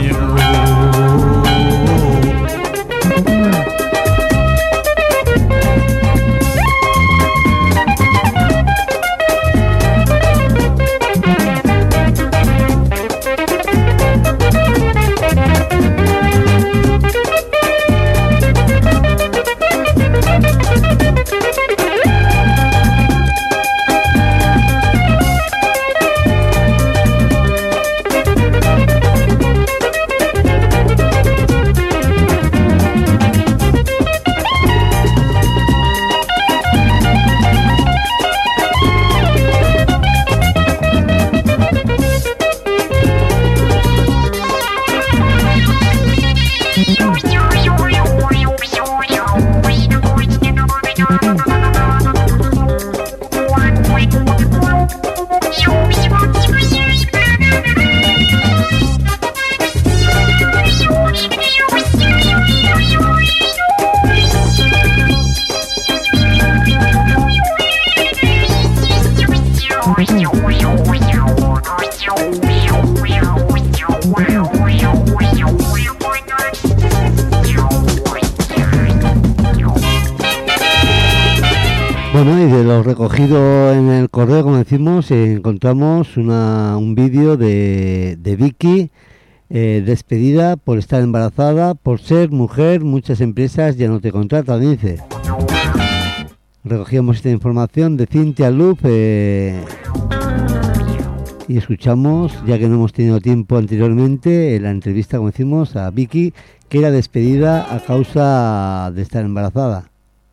Bueno, y de lo recogido en el correo, como decimos, encontramos un vídeo de Vicky, despedida por estar embarazada, por ser mujer, muchas empresas ya no te contratan, dice. Recogíamos esta información de Cintia Luz y escuchamos, ya que no hemos tenido tiempo anteriormente, la entrevista, como decimos, a Vicky, que era despedida a causa de estar embarazada.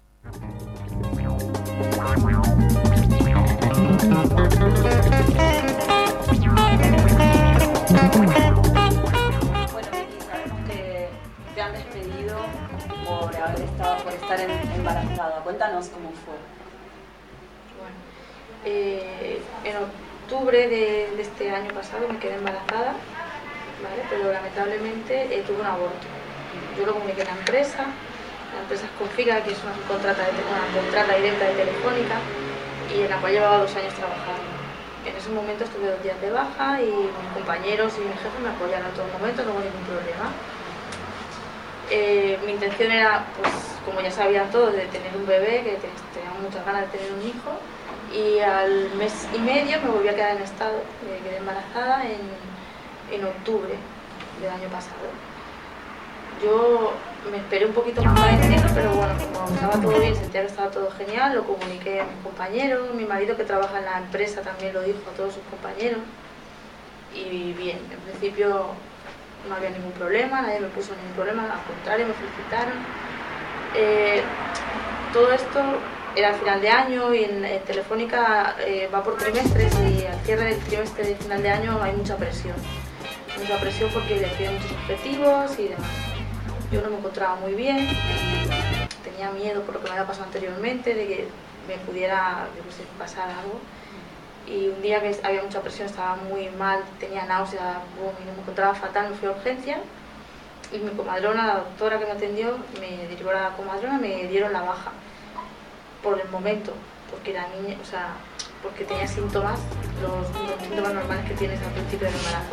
Embarazada. Cuéntanos cómo fue. Bueno, en octubre de este año pasado me quedé embarazada, ¿vale? Pero lamentablemente tuve un aborto. Yo lo comuniqué en la empresa es Configa, que es una contrata directa de Telefónica y en la cual llevaba 2 años trabajando. En ese momento estuve 2 días de baja y mis compañeros y mi jefe me apoyaron en todo momento, no hubo ningún problema. Mi intención era, pues, como ya sabían todos, de tener un bebé, que teníamos muchas ganas de tener un hijo, y al mes y medio me volví a quedar en estado, me quedé embarazada en octubre del año pasado. Yo me esperé un poquito más para decirlo, pero bueno, como estaba todo bien, sentía que estaba todo genial, lo comuniqué a mis compañeros, mi marido que trabaja en la empresa también lo dijo a todos sus compañeros, y bien, en principio no había ningún problema, nadie me puso ningún problema, al contrario, me felicitaron. Todo esto era al final de año y en Telefónica va por trimestres y al cierre del trimestre de final de año hay mucha presión porque le piden muchos objetivos y demás. Yo no me encontraba muy bien, tenía miedo por lo que me había pasado anteriormente, de que me pudiera, yo no sé, pasar algo. Y un día que había mucha presión, estaba muy mal, tenía náuseas, me encontraba fatal, me fui a urgencias y mi comadrona, la doctora que me atendió, me derivó a la comadrona, me dieron la baja por el momento, porque la niña, o sea, porque tenía síntomas, los síntomas normales que tienes al principio del embarazo.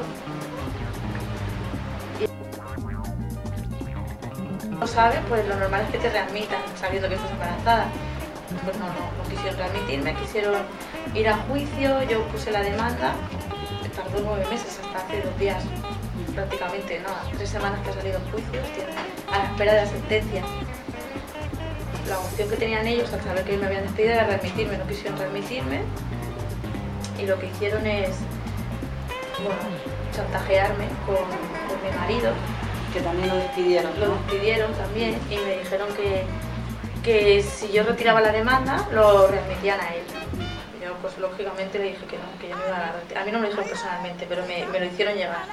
Y no sabes, pues lo normal es que te readmitan sabiendo que estás embarazada. Pues no quisieron readmitirme, quisieron ir a juicio, yo puse la demanda, tardó 9 meses, hasta hace 2 días, prácticamente nada, 3 semanas que ha salido en juicio, a la espera de la sentencia. La opción que tenían ellos al saber que me habían despedido era readmitirme, no quisieron readmitirme y lo que hicieron es, bueno, chantajearme con mi marido, Que también lo despidieron. Lo despidieron también y me dijeron que si yo retiraba la demanda, lo readmitían a él. Y yo, pues lógicamente le dije que no, que yo no iba a retirar. A mí no me lo dijeron personalmente, pero me lo hicieron llegar.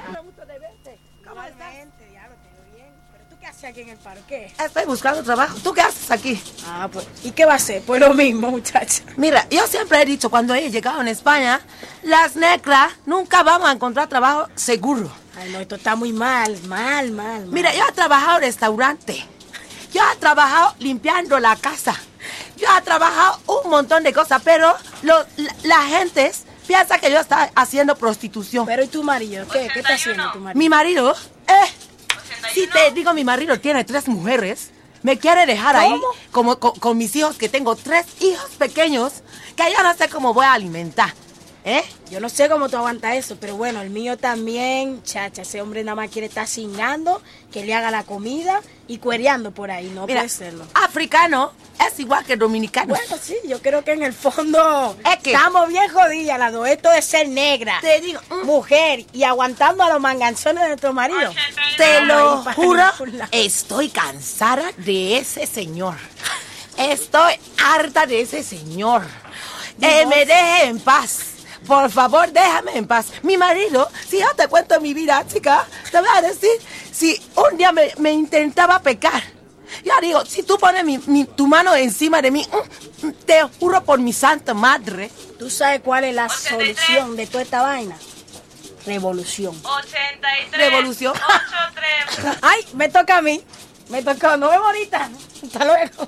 ¿Qué haces aquí en el parque? Estoy buscando trabajo. ¿Tú qué haces aquí? Ah, pues, ¿y qué va a hacer? Pues lo mismo, muchacha. Mira, yo siempre he dicho, cuando he llegado en España, las negras nunca vamos a encontrar trabajo seguro. Ay, no, esto está muy mal. Mira, yo he trabajado en restaurante. Yo he trabajado limpiando la casa. Yo he trabajado un montón de cosas, pero la gente piensa que yo estoy haciendo prostitución. Pero ¿y tu marido? ¿Qué está haciendo tu marido? Mi marido, si te digo, mi marido tiene 3 mujeres. Me quiere dejar ahí como con mis hijos, que tengo 3 hijos pequeños que ya no sé cómo voy a alimentar. Yo no sé cómo tú aguantas eso, pero bueno, el mío también, chacha, ese hombre nada más quiere estar cingando, que le haga la comida y cuereando por ahí, no puede serlo. Africano es igual que dominicano. Bueno, sí, yo creo que en el fondo estamos bien jodidas las dos, esto de ser negra, te digo, mujer y aguantando a los manganzones de nuestro marido. Te lo juro, estoy cansada de ese señor. Estoy harta de ese señor. Me deje en paz. Por favor, déjame en paz. Mi marido, si yo te cuento mi vida, chica, te voy a decir, si un día me intentaba pecar, yo digo, si tú pones tu mano encima de mí, te juro por mi santa madre. ¿Tú sabes cuál es la solución de toda esta vaina? Revolución. 83. Revolución. 83. Ay, me toca a mí. Me tocó. Nos vemos ahorita. Hasta luego.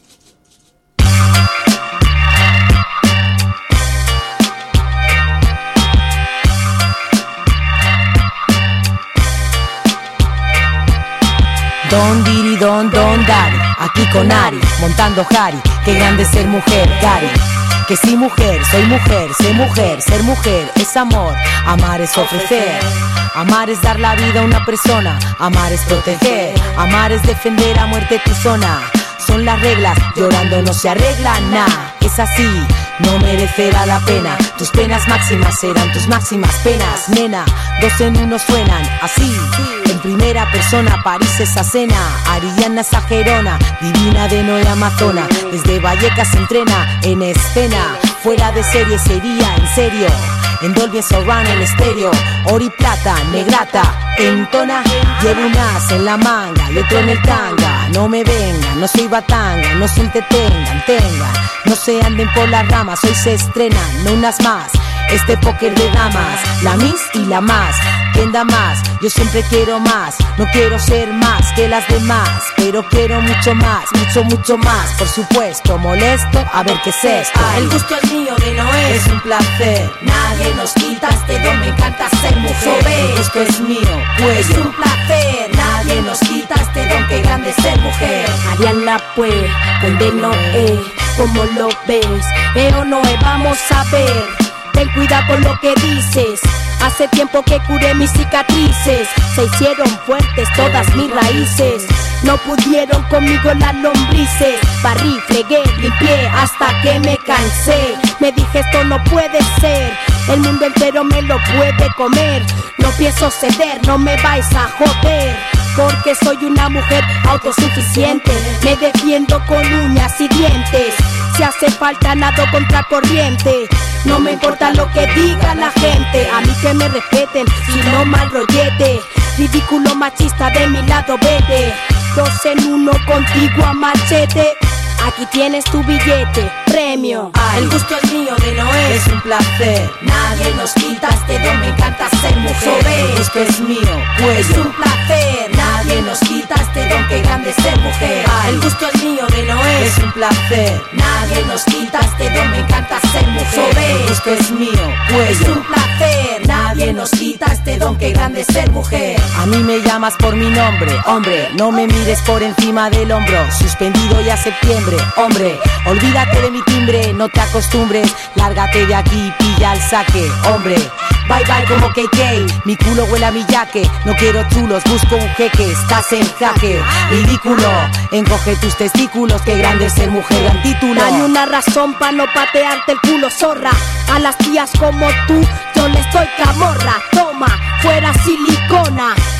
Don diri don dari, aquí con Ari, montando Harry, qué grande ser mujer, Gary. Que sí mujer, soy mujer, sé mujer, ser mujer es amor, amar es ofrecer. Amar es dar la vida a una persona, amar es proteger, amar es defender a muerte tu zona. Son las reglas, llorando no se arregla nada, es así, no merecerá la pena. Tus penas máximas serán tus máximas penas, nena, 2 en 1 suenan así. En primera persona, París es Acena, Ariana es Gerona, divina de Noé Amazona. Desde Vallecas se entrena en escena, fuera de serie sería en serio. En Dolby Surround en estéreo, oro y plata, negrata, entona. Llevo un as en la manga y otro en el tanga. No me vengan, no soy batanga, no se entretengan, no se anden por las ramas, hoy se estrenan, no unas más. Este póker de damas, la Miss y la más. ¿Quién da más? Yo siempre quiero más. No quiero ser más que las demás, pero quiero mucho más, mucho más. Por supuesto, molesto, a ver qué es esto. El gusto es mío, de Noé. Es un placer, nadie nos quita este don, me encanta ser mujer. El gusto es mío, pues es un placer, nadie nos quita este don, qué grande ser mujer. Ariana pues, con de Noé, ¿cómo lo ves? O Noé, vamos a ver. Ten cuidado con lo que dices. Hace tiempo que curé mis cicatrices. Se hicieron fuertes todas mis raíces. No pudieron conmigo las lombrices. Barrí, fregué, limpié hasta que me cansé. Me dije esto no puede ser. El mundo entero me lo puede comer. No pienso ceder, no me vais a joder. Porque soy una mujer autosuficiente. Me defiendo con uñas y dientes. Si hace falta nado contracorriente. No me importa lo que diga la gente. A mí que me respeten, si no mal rollete. Ridículo machista de mi lado, vete. 2 en 1 contigo a machete. Aquí tienes tu billete, premio. El gusto es mío, de Noé. Es un placer, nadie nos quita este don, me encanta ser mujer. El gusto es mío, pues es un placer, nadie nos quita este don, qué grande ser mujer. El gusto es mío, de Noé. Es un placer, nadie nos quita este don, me encanta ser mujer. El gusto es mío, pues es un placer, nadie nos quita este don, qué grande ser mujer. A mí me llamas por mi nombre, hombre, no me mires por encima del hombro. Suspendido ya septiembre, hombre, olvídate de mi timbre, no te acostumbres, lárgate de aquí, pilla el saque, hombre. Bye bye como KK, mi culo huele a mi yaque. No quiero chulos, busco un jeque, estás en jaque. Ridículo, encoge tus testículos, qué grande es ser mujer, gran título. No hay una razón pa' no patearte el culo, zorra. A las tías como tú, yo les doy camorra. Toma, fuera silicona.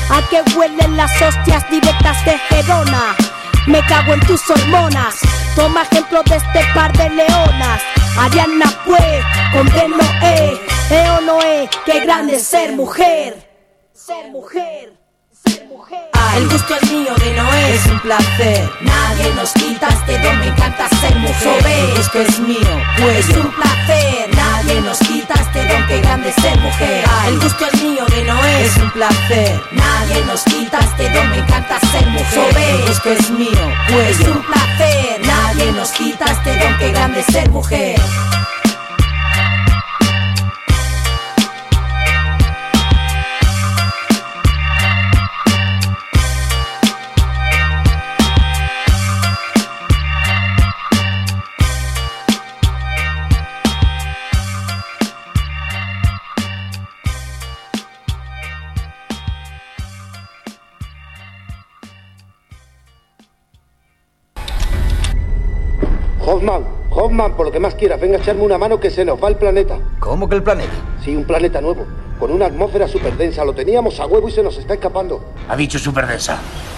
¿A qué huelen las hostias directas de Gerona? Me cago en tus hormonas. Toma ejemplo de este par de leonas. Ariana Pue, condeno o no qué grande es ser mujer. Ser mujer. El gusto es mío de Noé, es un placer. Nadie nos quita este don, me encanta ser mujer. El gusto es mío, pues es un placer. Nadie nos quita este don, que grande es ser mujer. El gusto es mío de Noé, es un placer. Nadie nos quita este don, me encanta ser mujer. El gusto es mío, pues es un placer. Nadie nos quita este don, que grande es ser mujer. Hoffman, por lo que más quieras, venga a echarme una mano que se nos va el planeta. ¿Cómo que el planeta? Sí, un planeta nuevo, con una atmósfera superdensa. Lo teníamos a huevo y se nos está escapando. Ha dicho superdensa.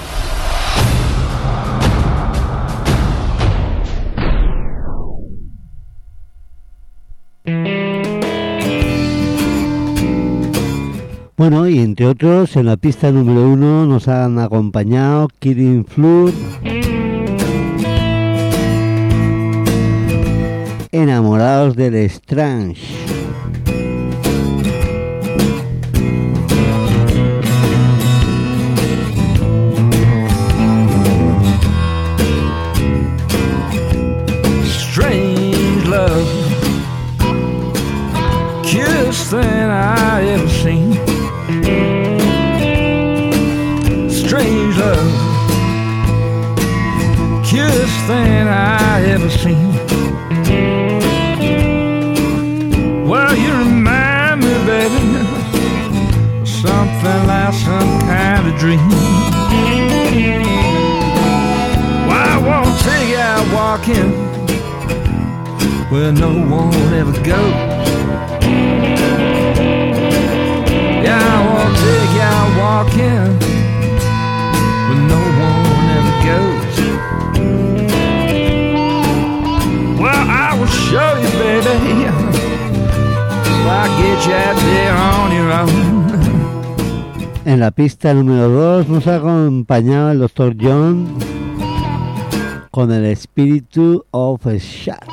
Bueno, y entre otros, en la pista número 1 nos han acompañado Killing Floor, Enamorados del Strange. Strange love, cutest thing I ever seen. Strange love, cutest thing I ever seen. Well, you remind me, baby, of something like some kind of dream. Well, I want to take you out walking where no one ever goes. Yeah, I want to take you out walking where no one ever goes. Well, I will show you, baby. I'll get you out there on your own. En la pista número 2 nos ha acompañado el Dr. John con el Espíritu of a Shot.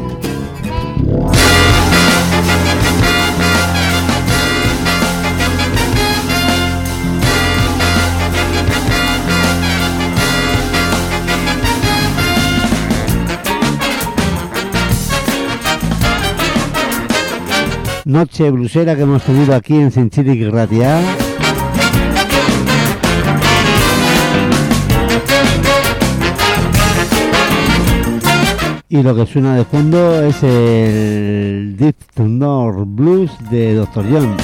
Noche blusera que hemos tenido aquí en Sinchilic y Ratia. Y lo que suena de fondo es el Deep Thunder Blues de Dr. John.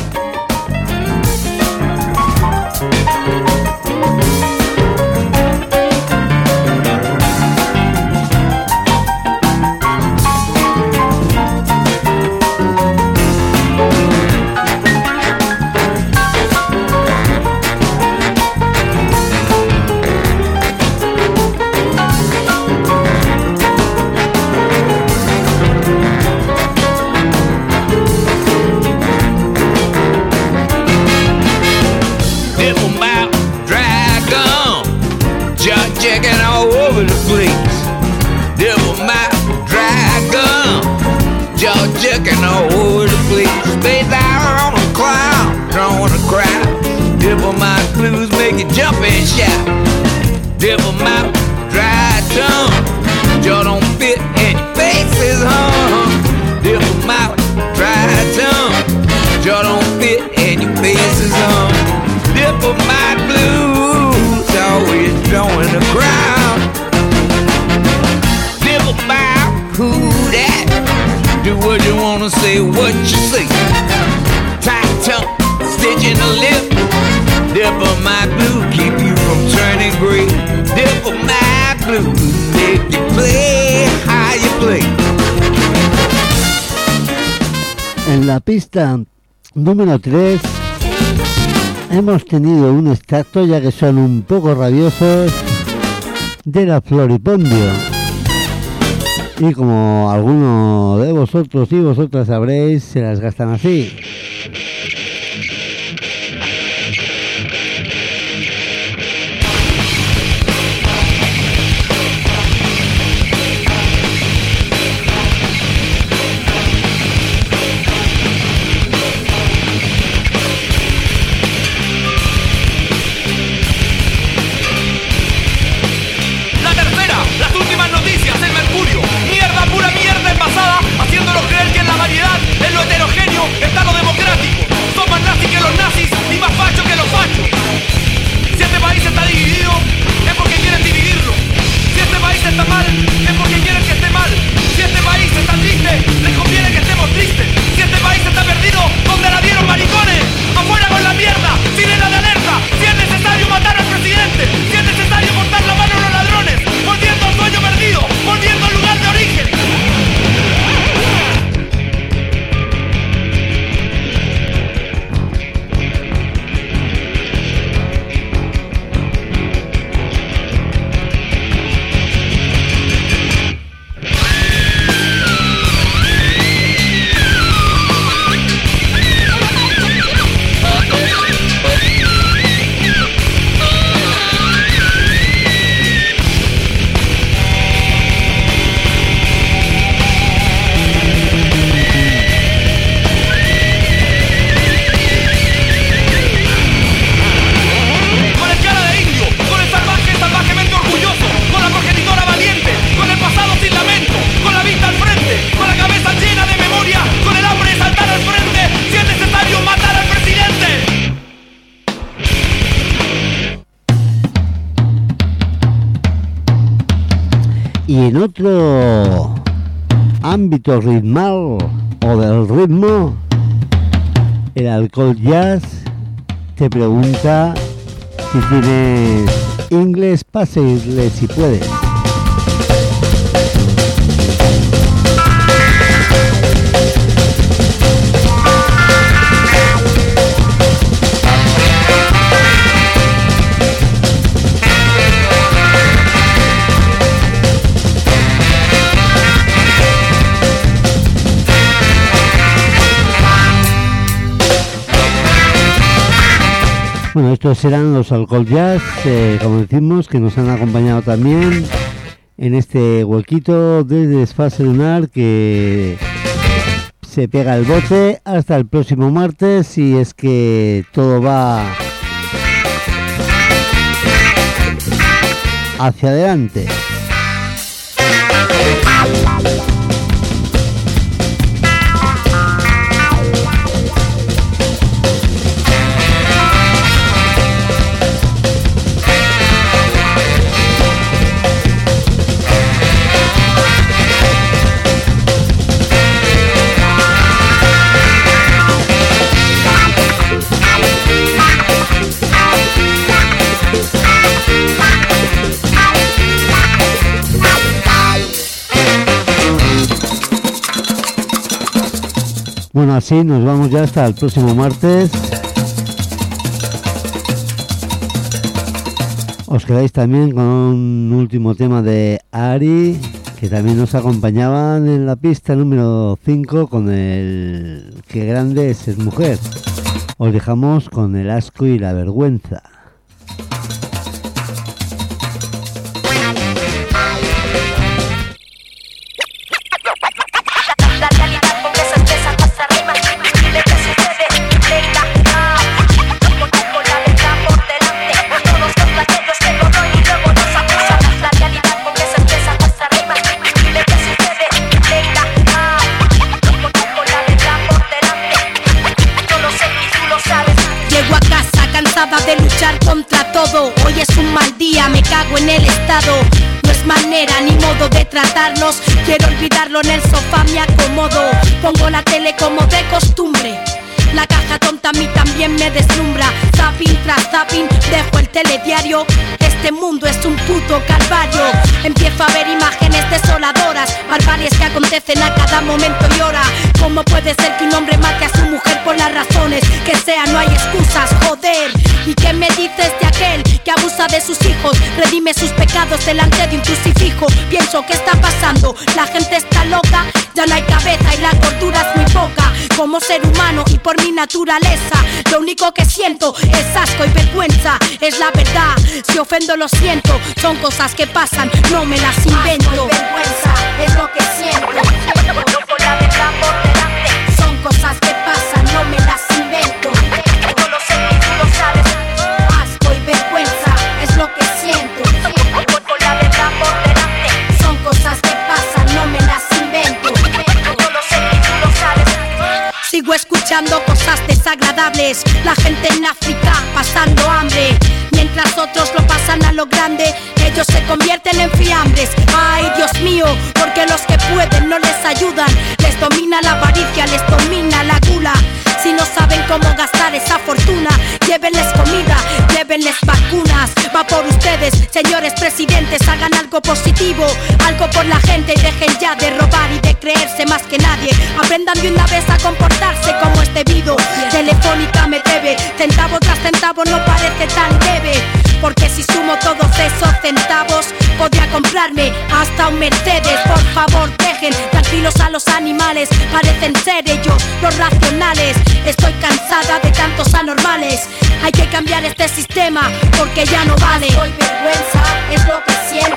Checking all over the place, spaced out on a cloud, drawing a crowd. Diplomat blues make you jump and shout. Diplomat, dry tongue, jaw don't fit and your face is hung. Diplomat, dry tongue, jaw don't fit and your face is hung. Diplomat blues, always drawing a crowd. Diplomat, who that? Do what you wanna say, what you say. Tight tongue, stitching the lip. Diplomat blue, keep you from turning gray. Diplomat blue, make you play how you play. En la pista número 3 hemos tenido un extracto, ya que son un poco rabiosos, de la Floripondio. Y como alguno de vosotros y vosotras sabréis, se las gastan así. Está lo democrático, son más nazis que los nazis y más fachos que los fachos. Si este país está dividido, es porque quieren dividirlo. Si este país está mal, es porque quieren que esté mal. Si este país está triste, les conviene que estemos tristes. Si este país está perdido, ¿dónde la dieron, maricones? ¡Afuera con la mierda! ¡Sirena de alerta! Si es necesario matar al presidente, si es necesario cortar la mano a los ladrones, volviendo al sueño perdido, volviendo al lugar de origen. Y en otro ámbito ritmal o del ritmo, el Alcohol Jazz te pregunta si tienes inglés para seguirle si puedes. Bueno, estos serán los Alcohol Jazz, como decimos, que nos han acompañado también en este huequito de Desfase Lunar, que se pega el bote hasta el próximo martes, si es que todo va hacia adelante. Bueno, así nos vamos ya hasta el próximo martes. Os quedáis también con un último tema de Ari, que también nos acompañaban en la pista número 5 con el Qué grande es ser mujer. Os dejamos con el asco y la vergüenza. De luchar contra todo, hoy es un mal día, me cago en el estado. No es manera ni modo de tratarnos, quiero olvidarlo, en el sofá me acomodo. Pongo la tele como de costumbre, la caja tonta a mí también me deslumbra. Zapping tras zapping, dejo el telediario. Este mundo es un puto calvario. Empiezo a ver imágenes desoladoras, barbaries que acontecen a cada momento y hora. ¿Cómo puede ser que un hombre mate a su mujer por las razones que sean? No hay excusas, joder. ¿Y qué me dices de aquel que abusa de sus hijos? Redime sus pecados delante de un crucifijo. Pienso, ¿qué está pasando? La gente está loca, ya no hay cabeza y la cordura es muy poca. Como ser humano y por mi naturaleza, lo único que siento es asco y vergüenza. Es la verdad, si ofendo lo siento. Son cosas que pasan, no me las invento. Asco y vergüenza es lo que siento. Con la verdad por delante. Son cosas que pasan, no me las invento. Yo lo sé y tú lo sabes. Asco y vergüenza es lo que siento. Con la verdad por delante. Son cosas que pasan, no me las invento. Yo lo sé y tú lo sabes. Sigo escuchando cosas desagradables. La gente en África pasando hambre, mientras otros lo pasan a lo grande. Ellos se convierten en fiambres. Ay, Dios mío, porque los que pueden no les ayudan. Les domina la avaricia, les domina la gula. Si no saben cómo gastar esa fortuna, llévenles comida, llévenles vacunas. Va por ustedes, señores presidentes. Hagan algo positivo, algo por la gente. Y dejen ya de robar y de creerse más que nadie. Aprendan de una vez a comportarse como es debido. Telefónica me debe, centavo tras centavo no parece tan leve. Porque si sumo todos esos centavos, podría comprarme hasta un Mercedes. Por favor dejen tranquilos a los animales, parecen ser ellos los racionales. Estoy cansada de tantos anormales. Hay que cambiar este sistema porque ya no vale. Soy vergüenza, es lo que siento.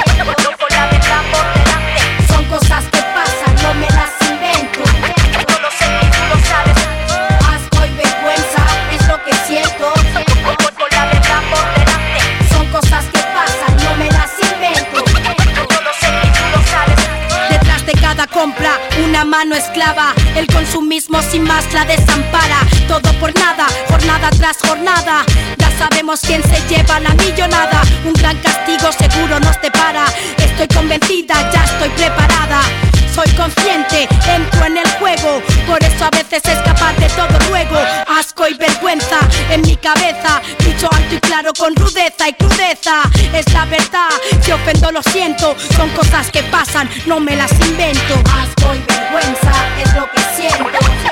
Con la verdad por delante. Son cosas que pasan, no me las invento. Yo lo sé y tú lo sabes. Asco y vergüenza es lo que siento. Con la verdad por delante. Son cosas que pasan, no me las invento. Yo lo sé y tú lo sabes. Detrás de cada compra, una mano esclava. El consumismo sin más la desampara. Todo por nada, jornada tras jornada. Ya sabemos quién se lleva la millonada. Un gran castigo seguro nos depara. Estoy convencida, ya estoy preparada. Soy consciente, entro en el juego. Por eso a veces escapar de todo ruego. Asco y vergüenza en mi cabeza. Dicho alto y claro con rudeza y crudeza. Es la verdad, si ofendo lo siento. Son cosas que pasan, no me las invento. Asco y vergüenza es lo que siento.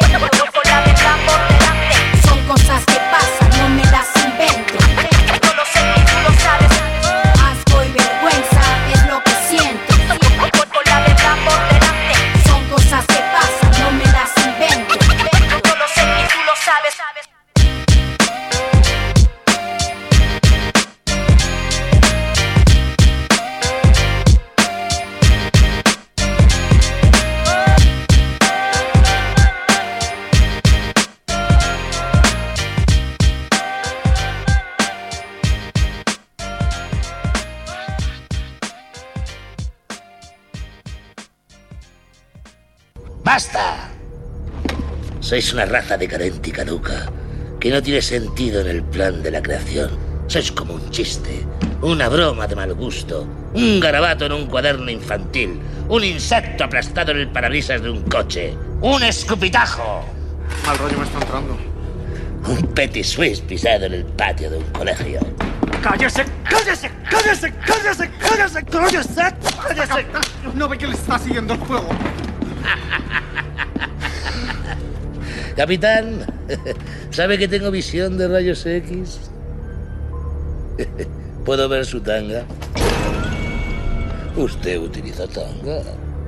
Con la verdad por delante. Son cosas que pasan, no me las invento. Yo lo sé y tú lo sabes. Asco y vergüenza es lo que siento. Con la verdad por delante. Son cosas que pasan, no me las invento. Yo lo sé y tú lo sabes. ¡Basta! Sois una raza decadente y caduca, que no tiene sentido en el plan de la creación. Sois como un chiste, una broma de mal gusto, un garabato en un cuaderno infantil, un insecto aplastado en el parabrisas de un coche, un escupitajo. Mal rollo me está entrando. Un petit suisse pisado en el patio de un colegio. ¡Cállese! ¡Cállese! ¡Cállese! ¡Cállese! ¡Cállese! ¡Cállese! ¡Cállese! No ve que le está siguiendo el juego. Capitán, ¿sabe que tengo visión de rayos X? ¿Puedo ver su tanga? Usted utiliza tanga.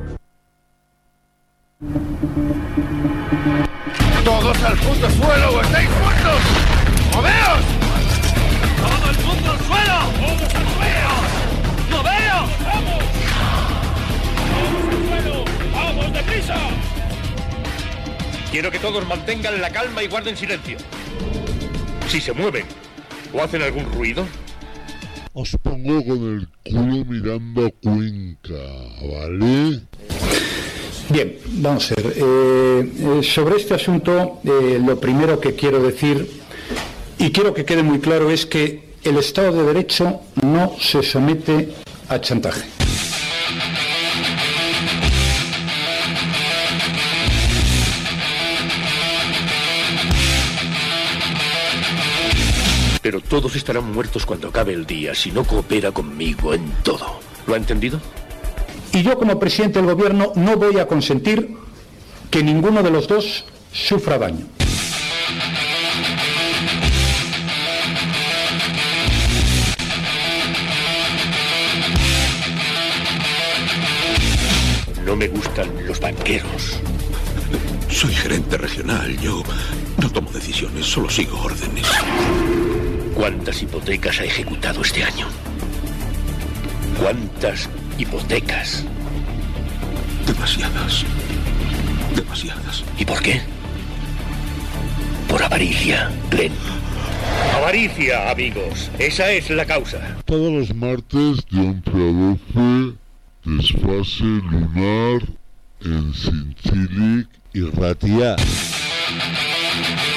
¡Todos al punto suelo o estáis muertos! ¡Moveos! ¡Todo el mundo al suelo! ¡Todos al suelo! ¡Moveos! ¡Vamos! ¡Todos al suelo! ¡Vamos, deprisa! Quiero que todos mantengan la calma y guarden silencio. Si se mueven o hacen algún ruido, os pongo con el culo mirando a Cuenca, ¿vale? Bien, vamos a ver. Sobre este asunto, lo primero que quiero decir, y quiero que quede muy claro, es que el Estado de Derecho no se somete a chantaje. Pero todos estarán muertos cuando acabe el día si no coopera conmigo en todo. ¿Lo ha entendido? Y yo, como presidente del gobierno, no voy a consentir que ninguno de los dos sufra daño. No me gustan los banqueros. Soy gerente regional. Yo no tomo decisiones, solo sigo órdenes. ¿Cuántas hipotecas ha ejecutado este año? ¿Cuántas hipotecas? Demasiadas. Demasiadas. ¿Y por qué? Por avaricia, Glenn. Avaricia, amigos. Esa es la causa. Todos los martes de 11 a 12, desfase lunar en Sinchilic y Ratia.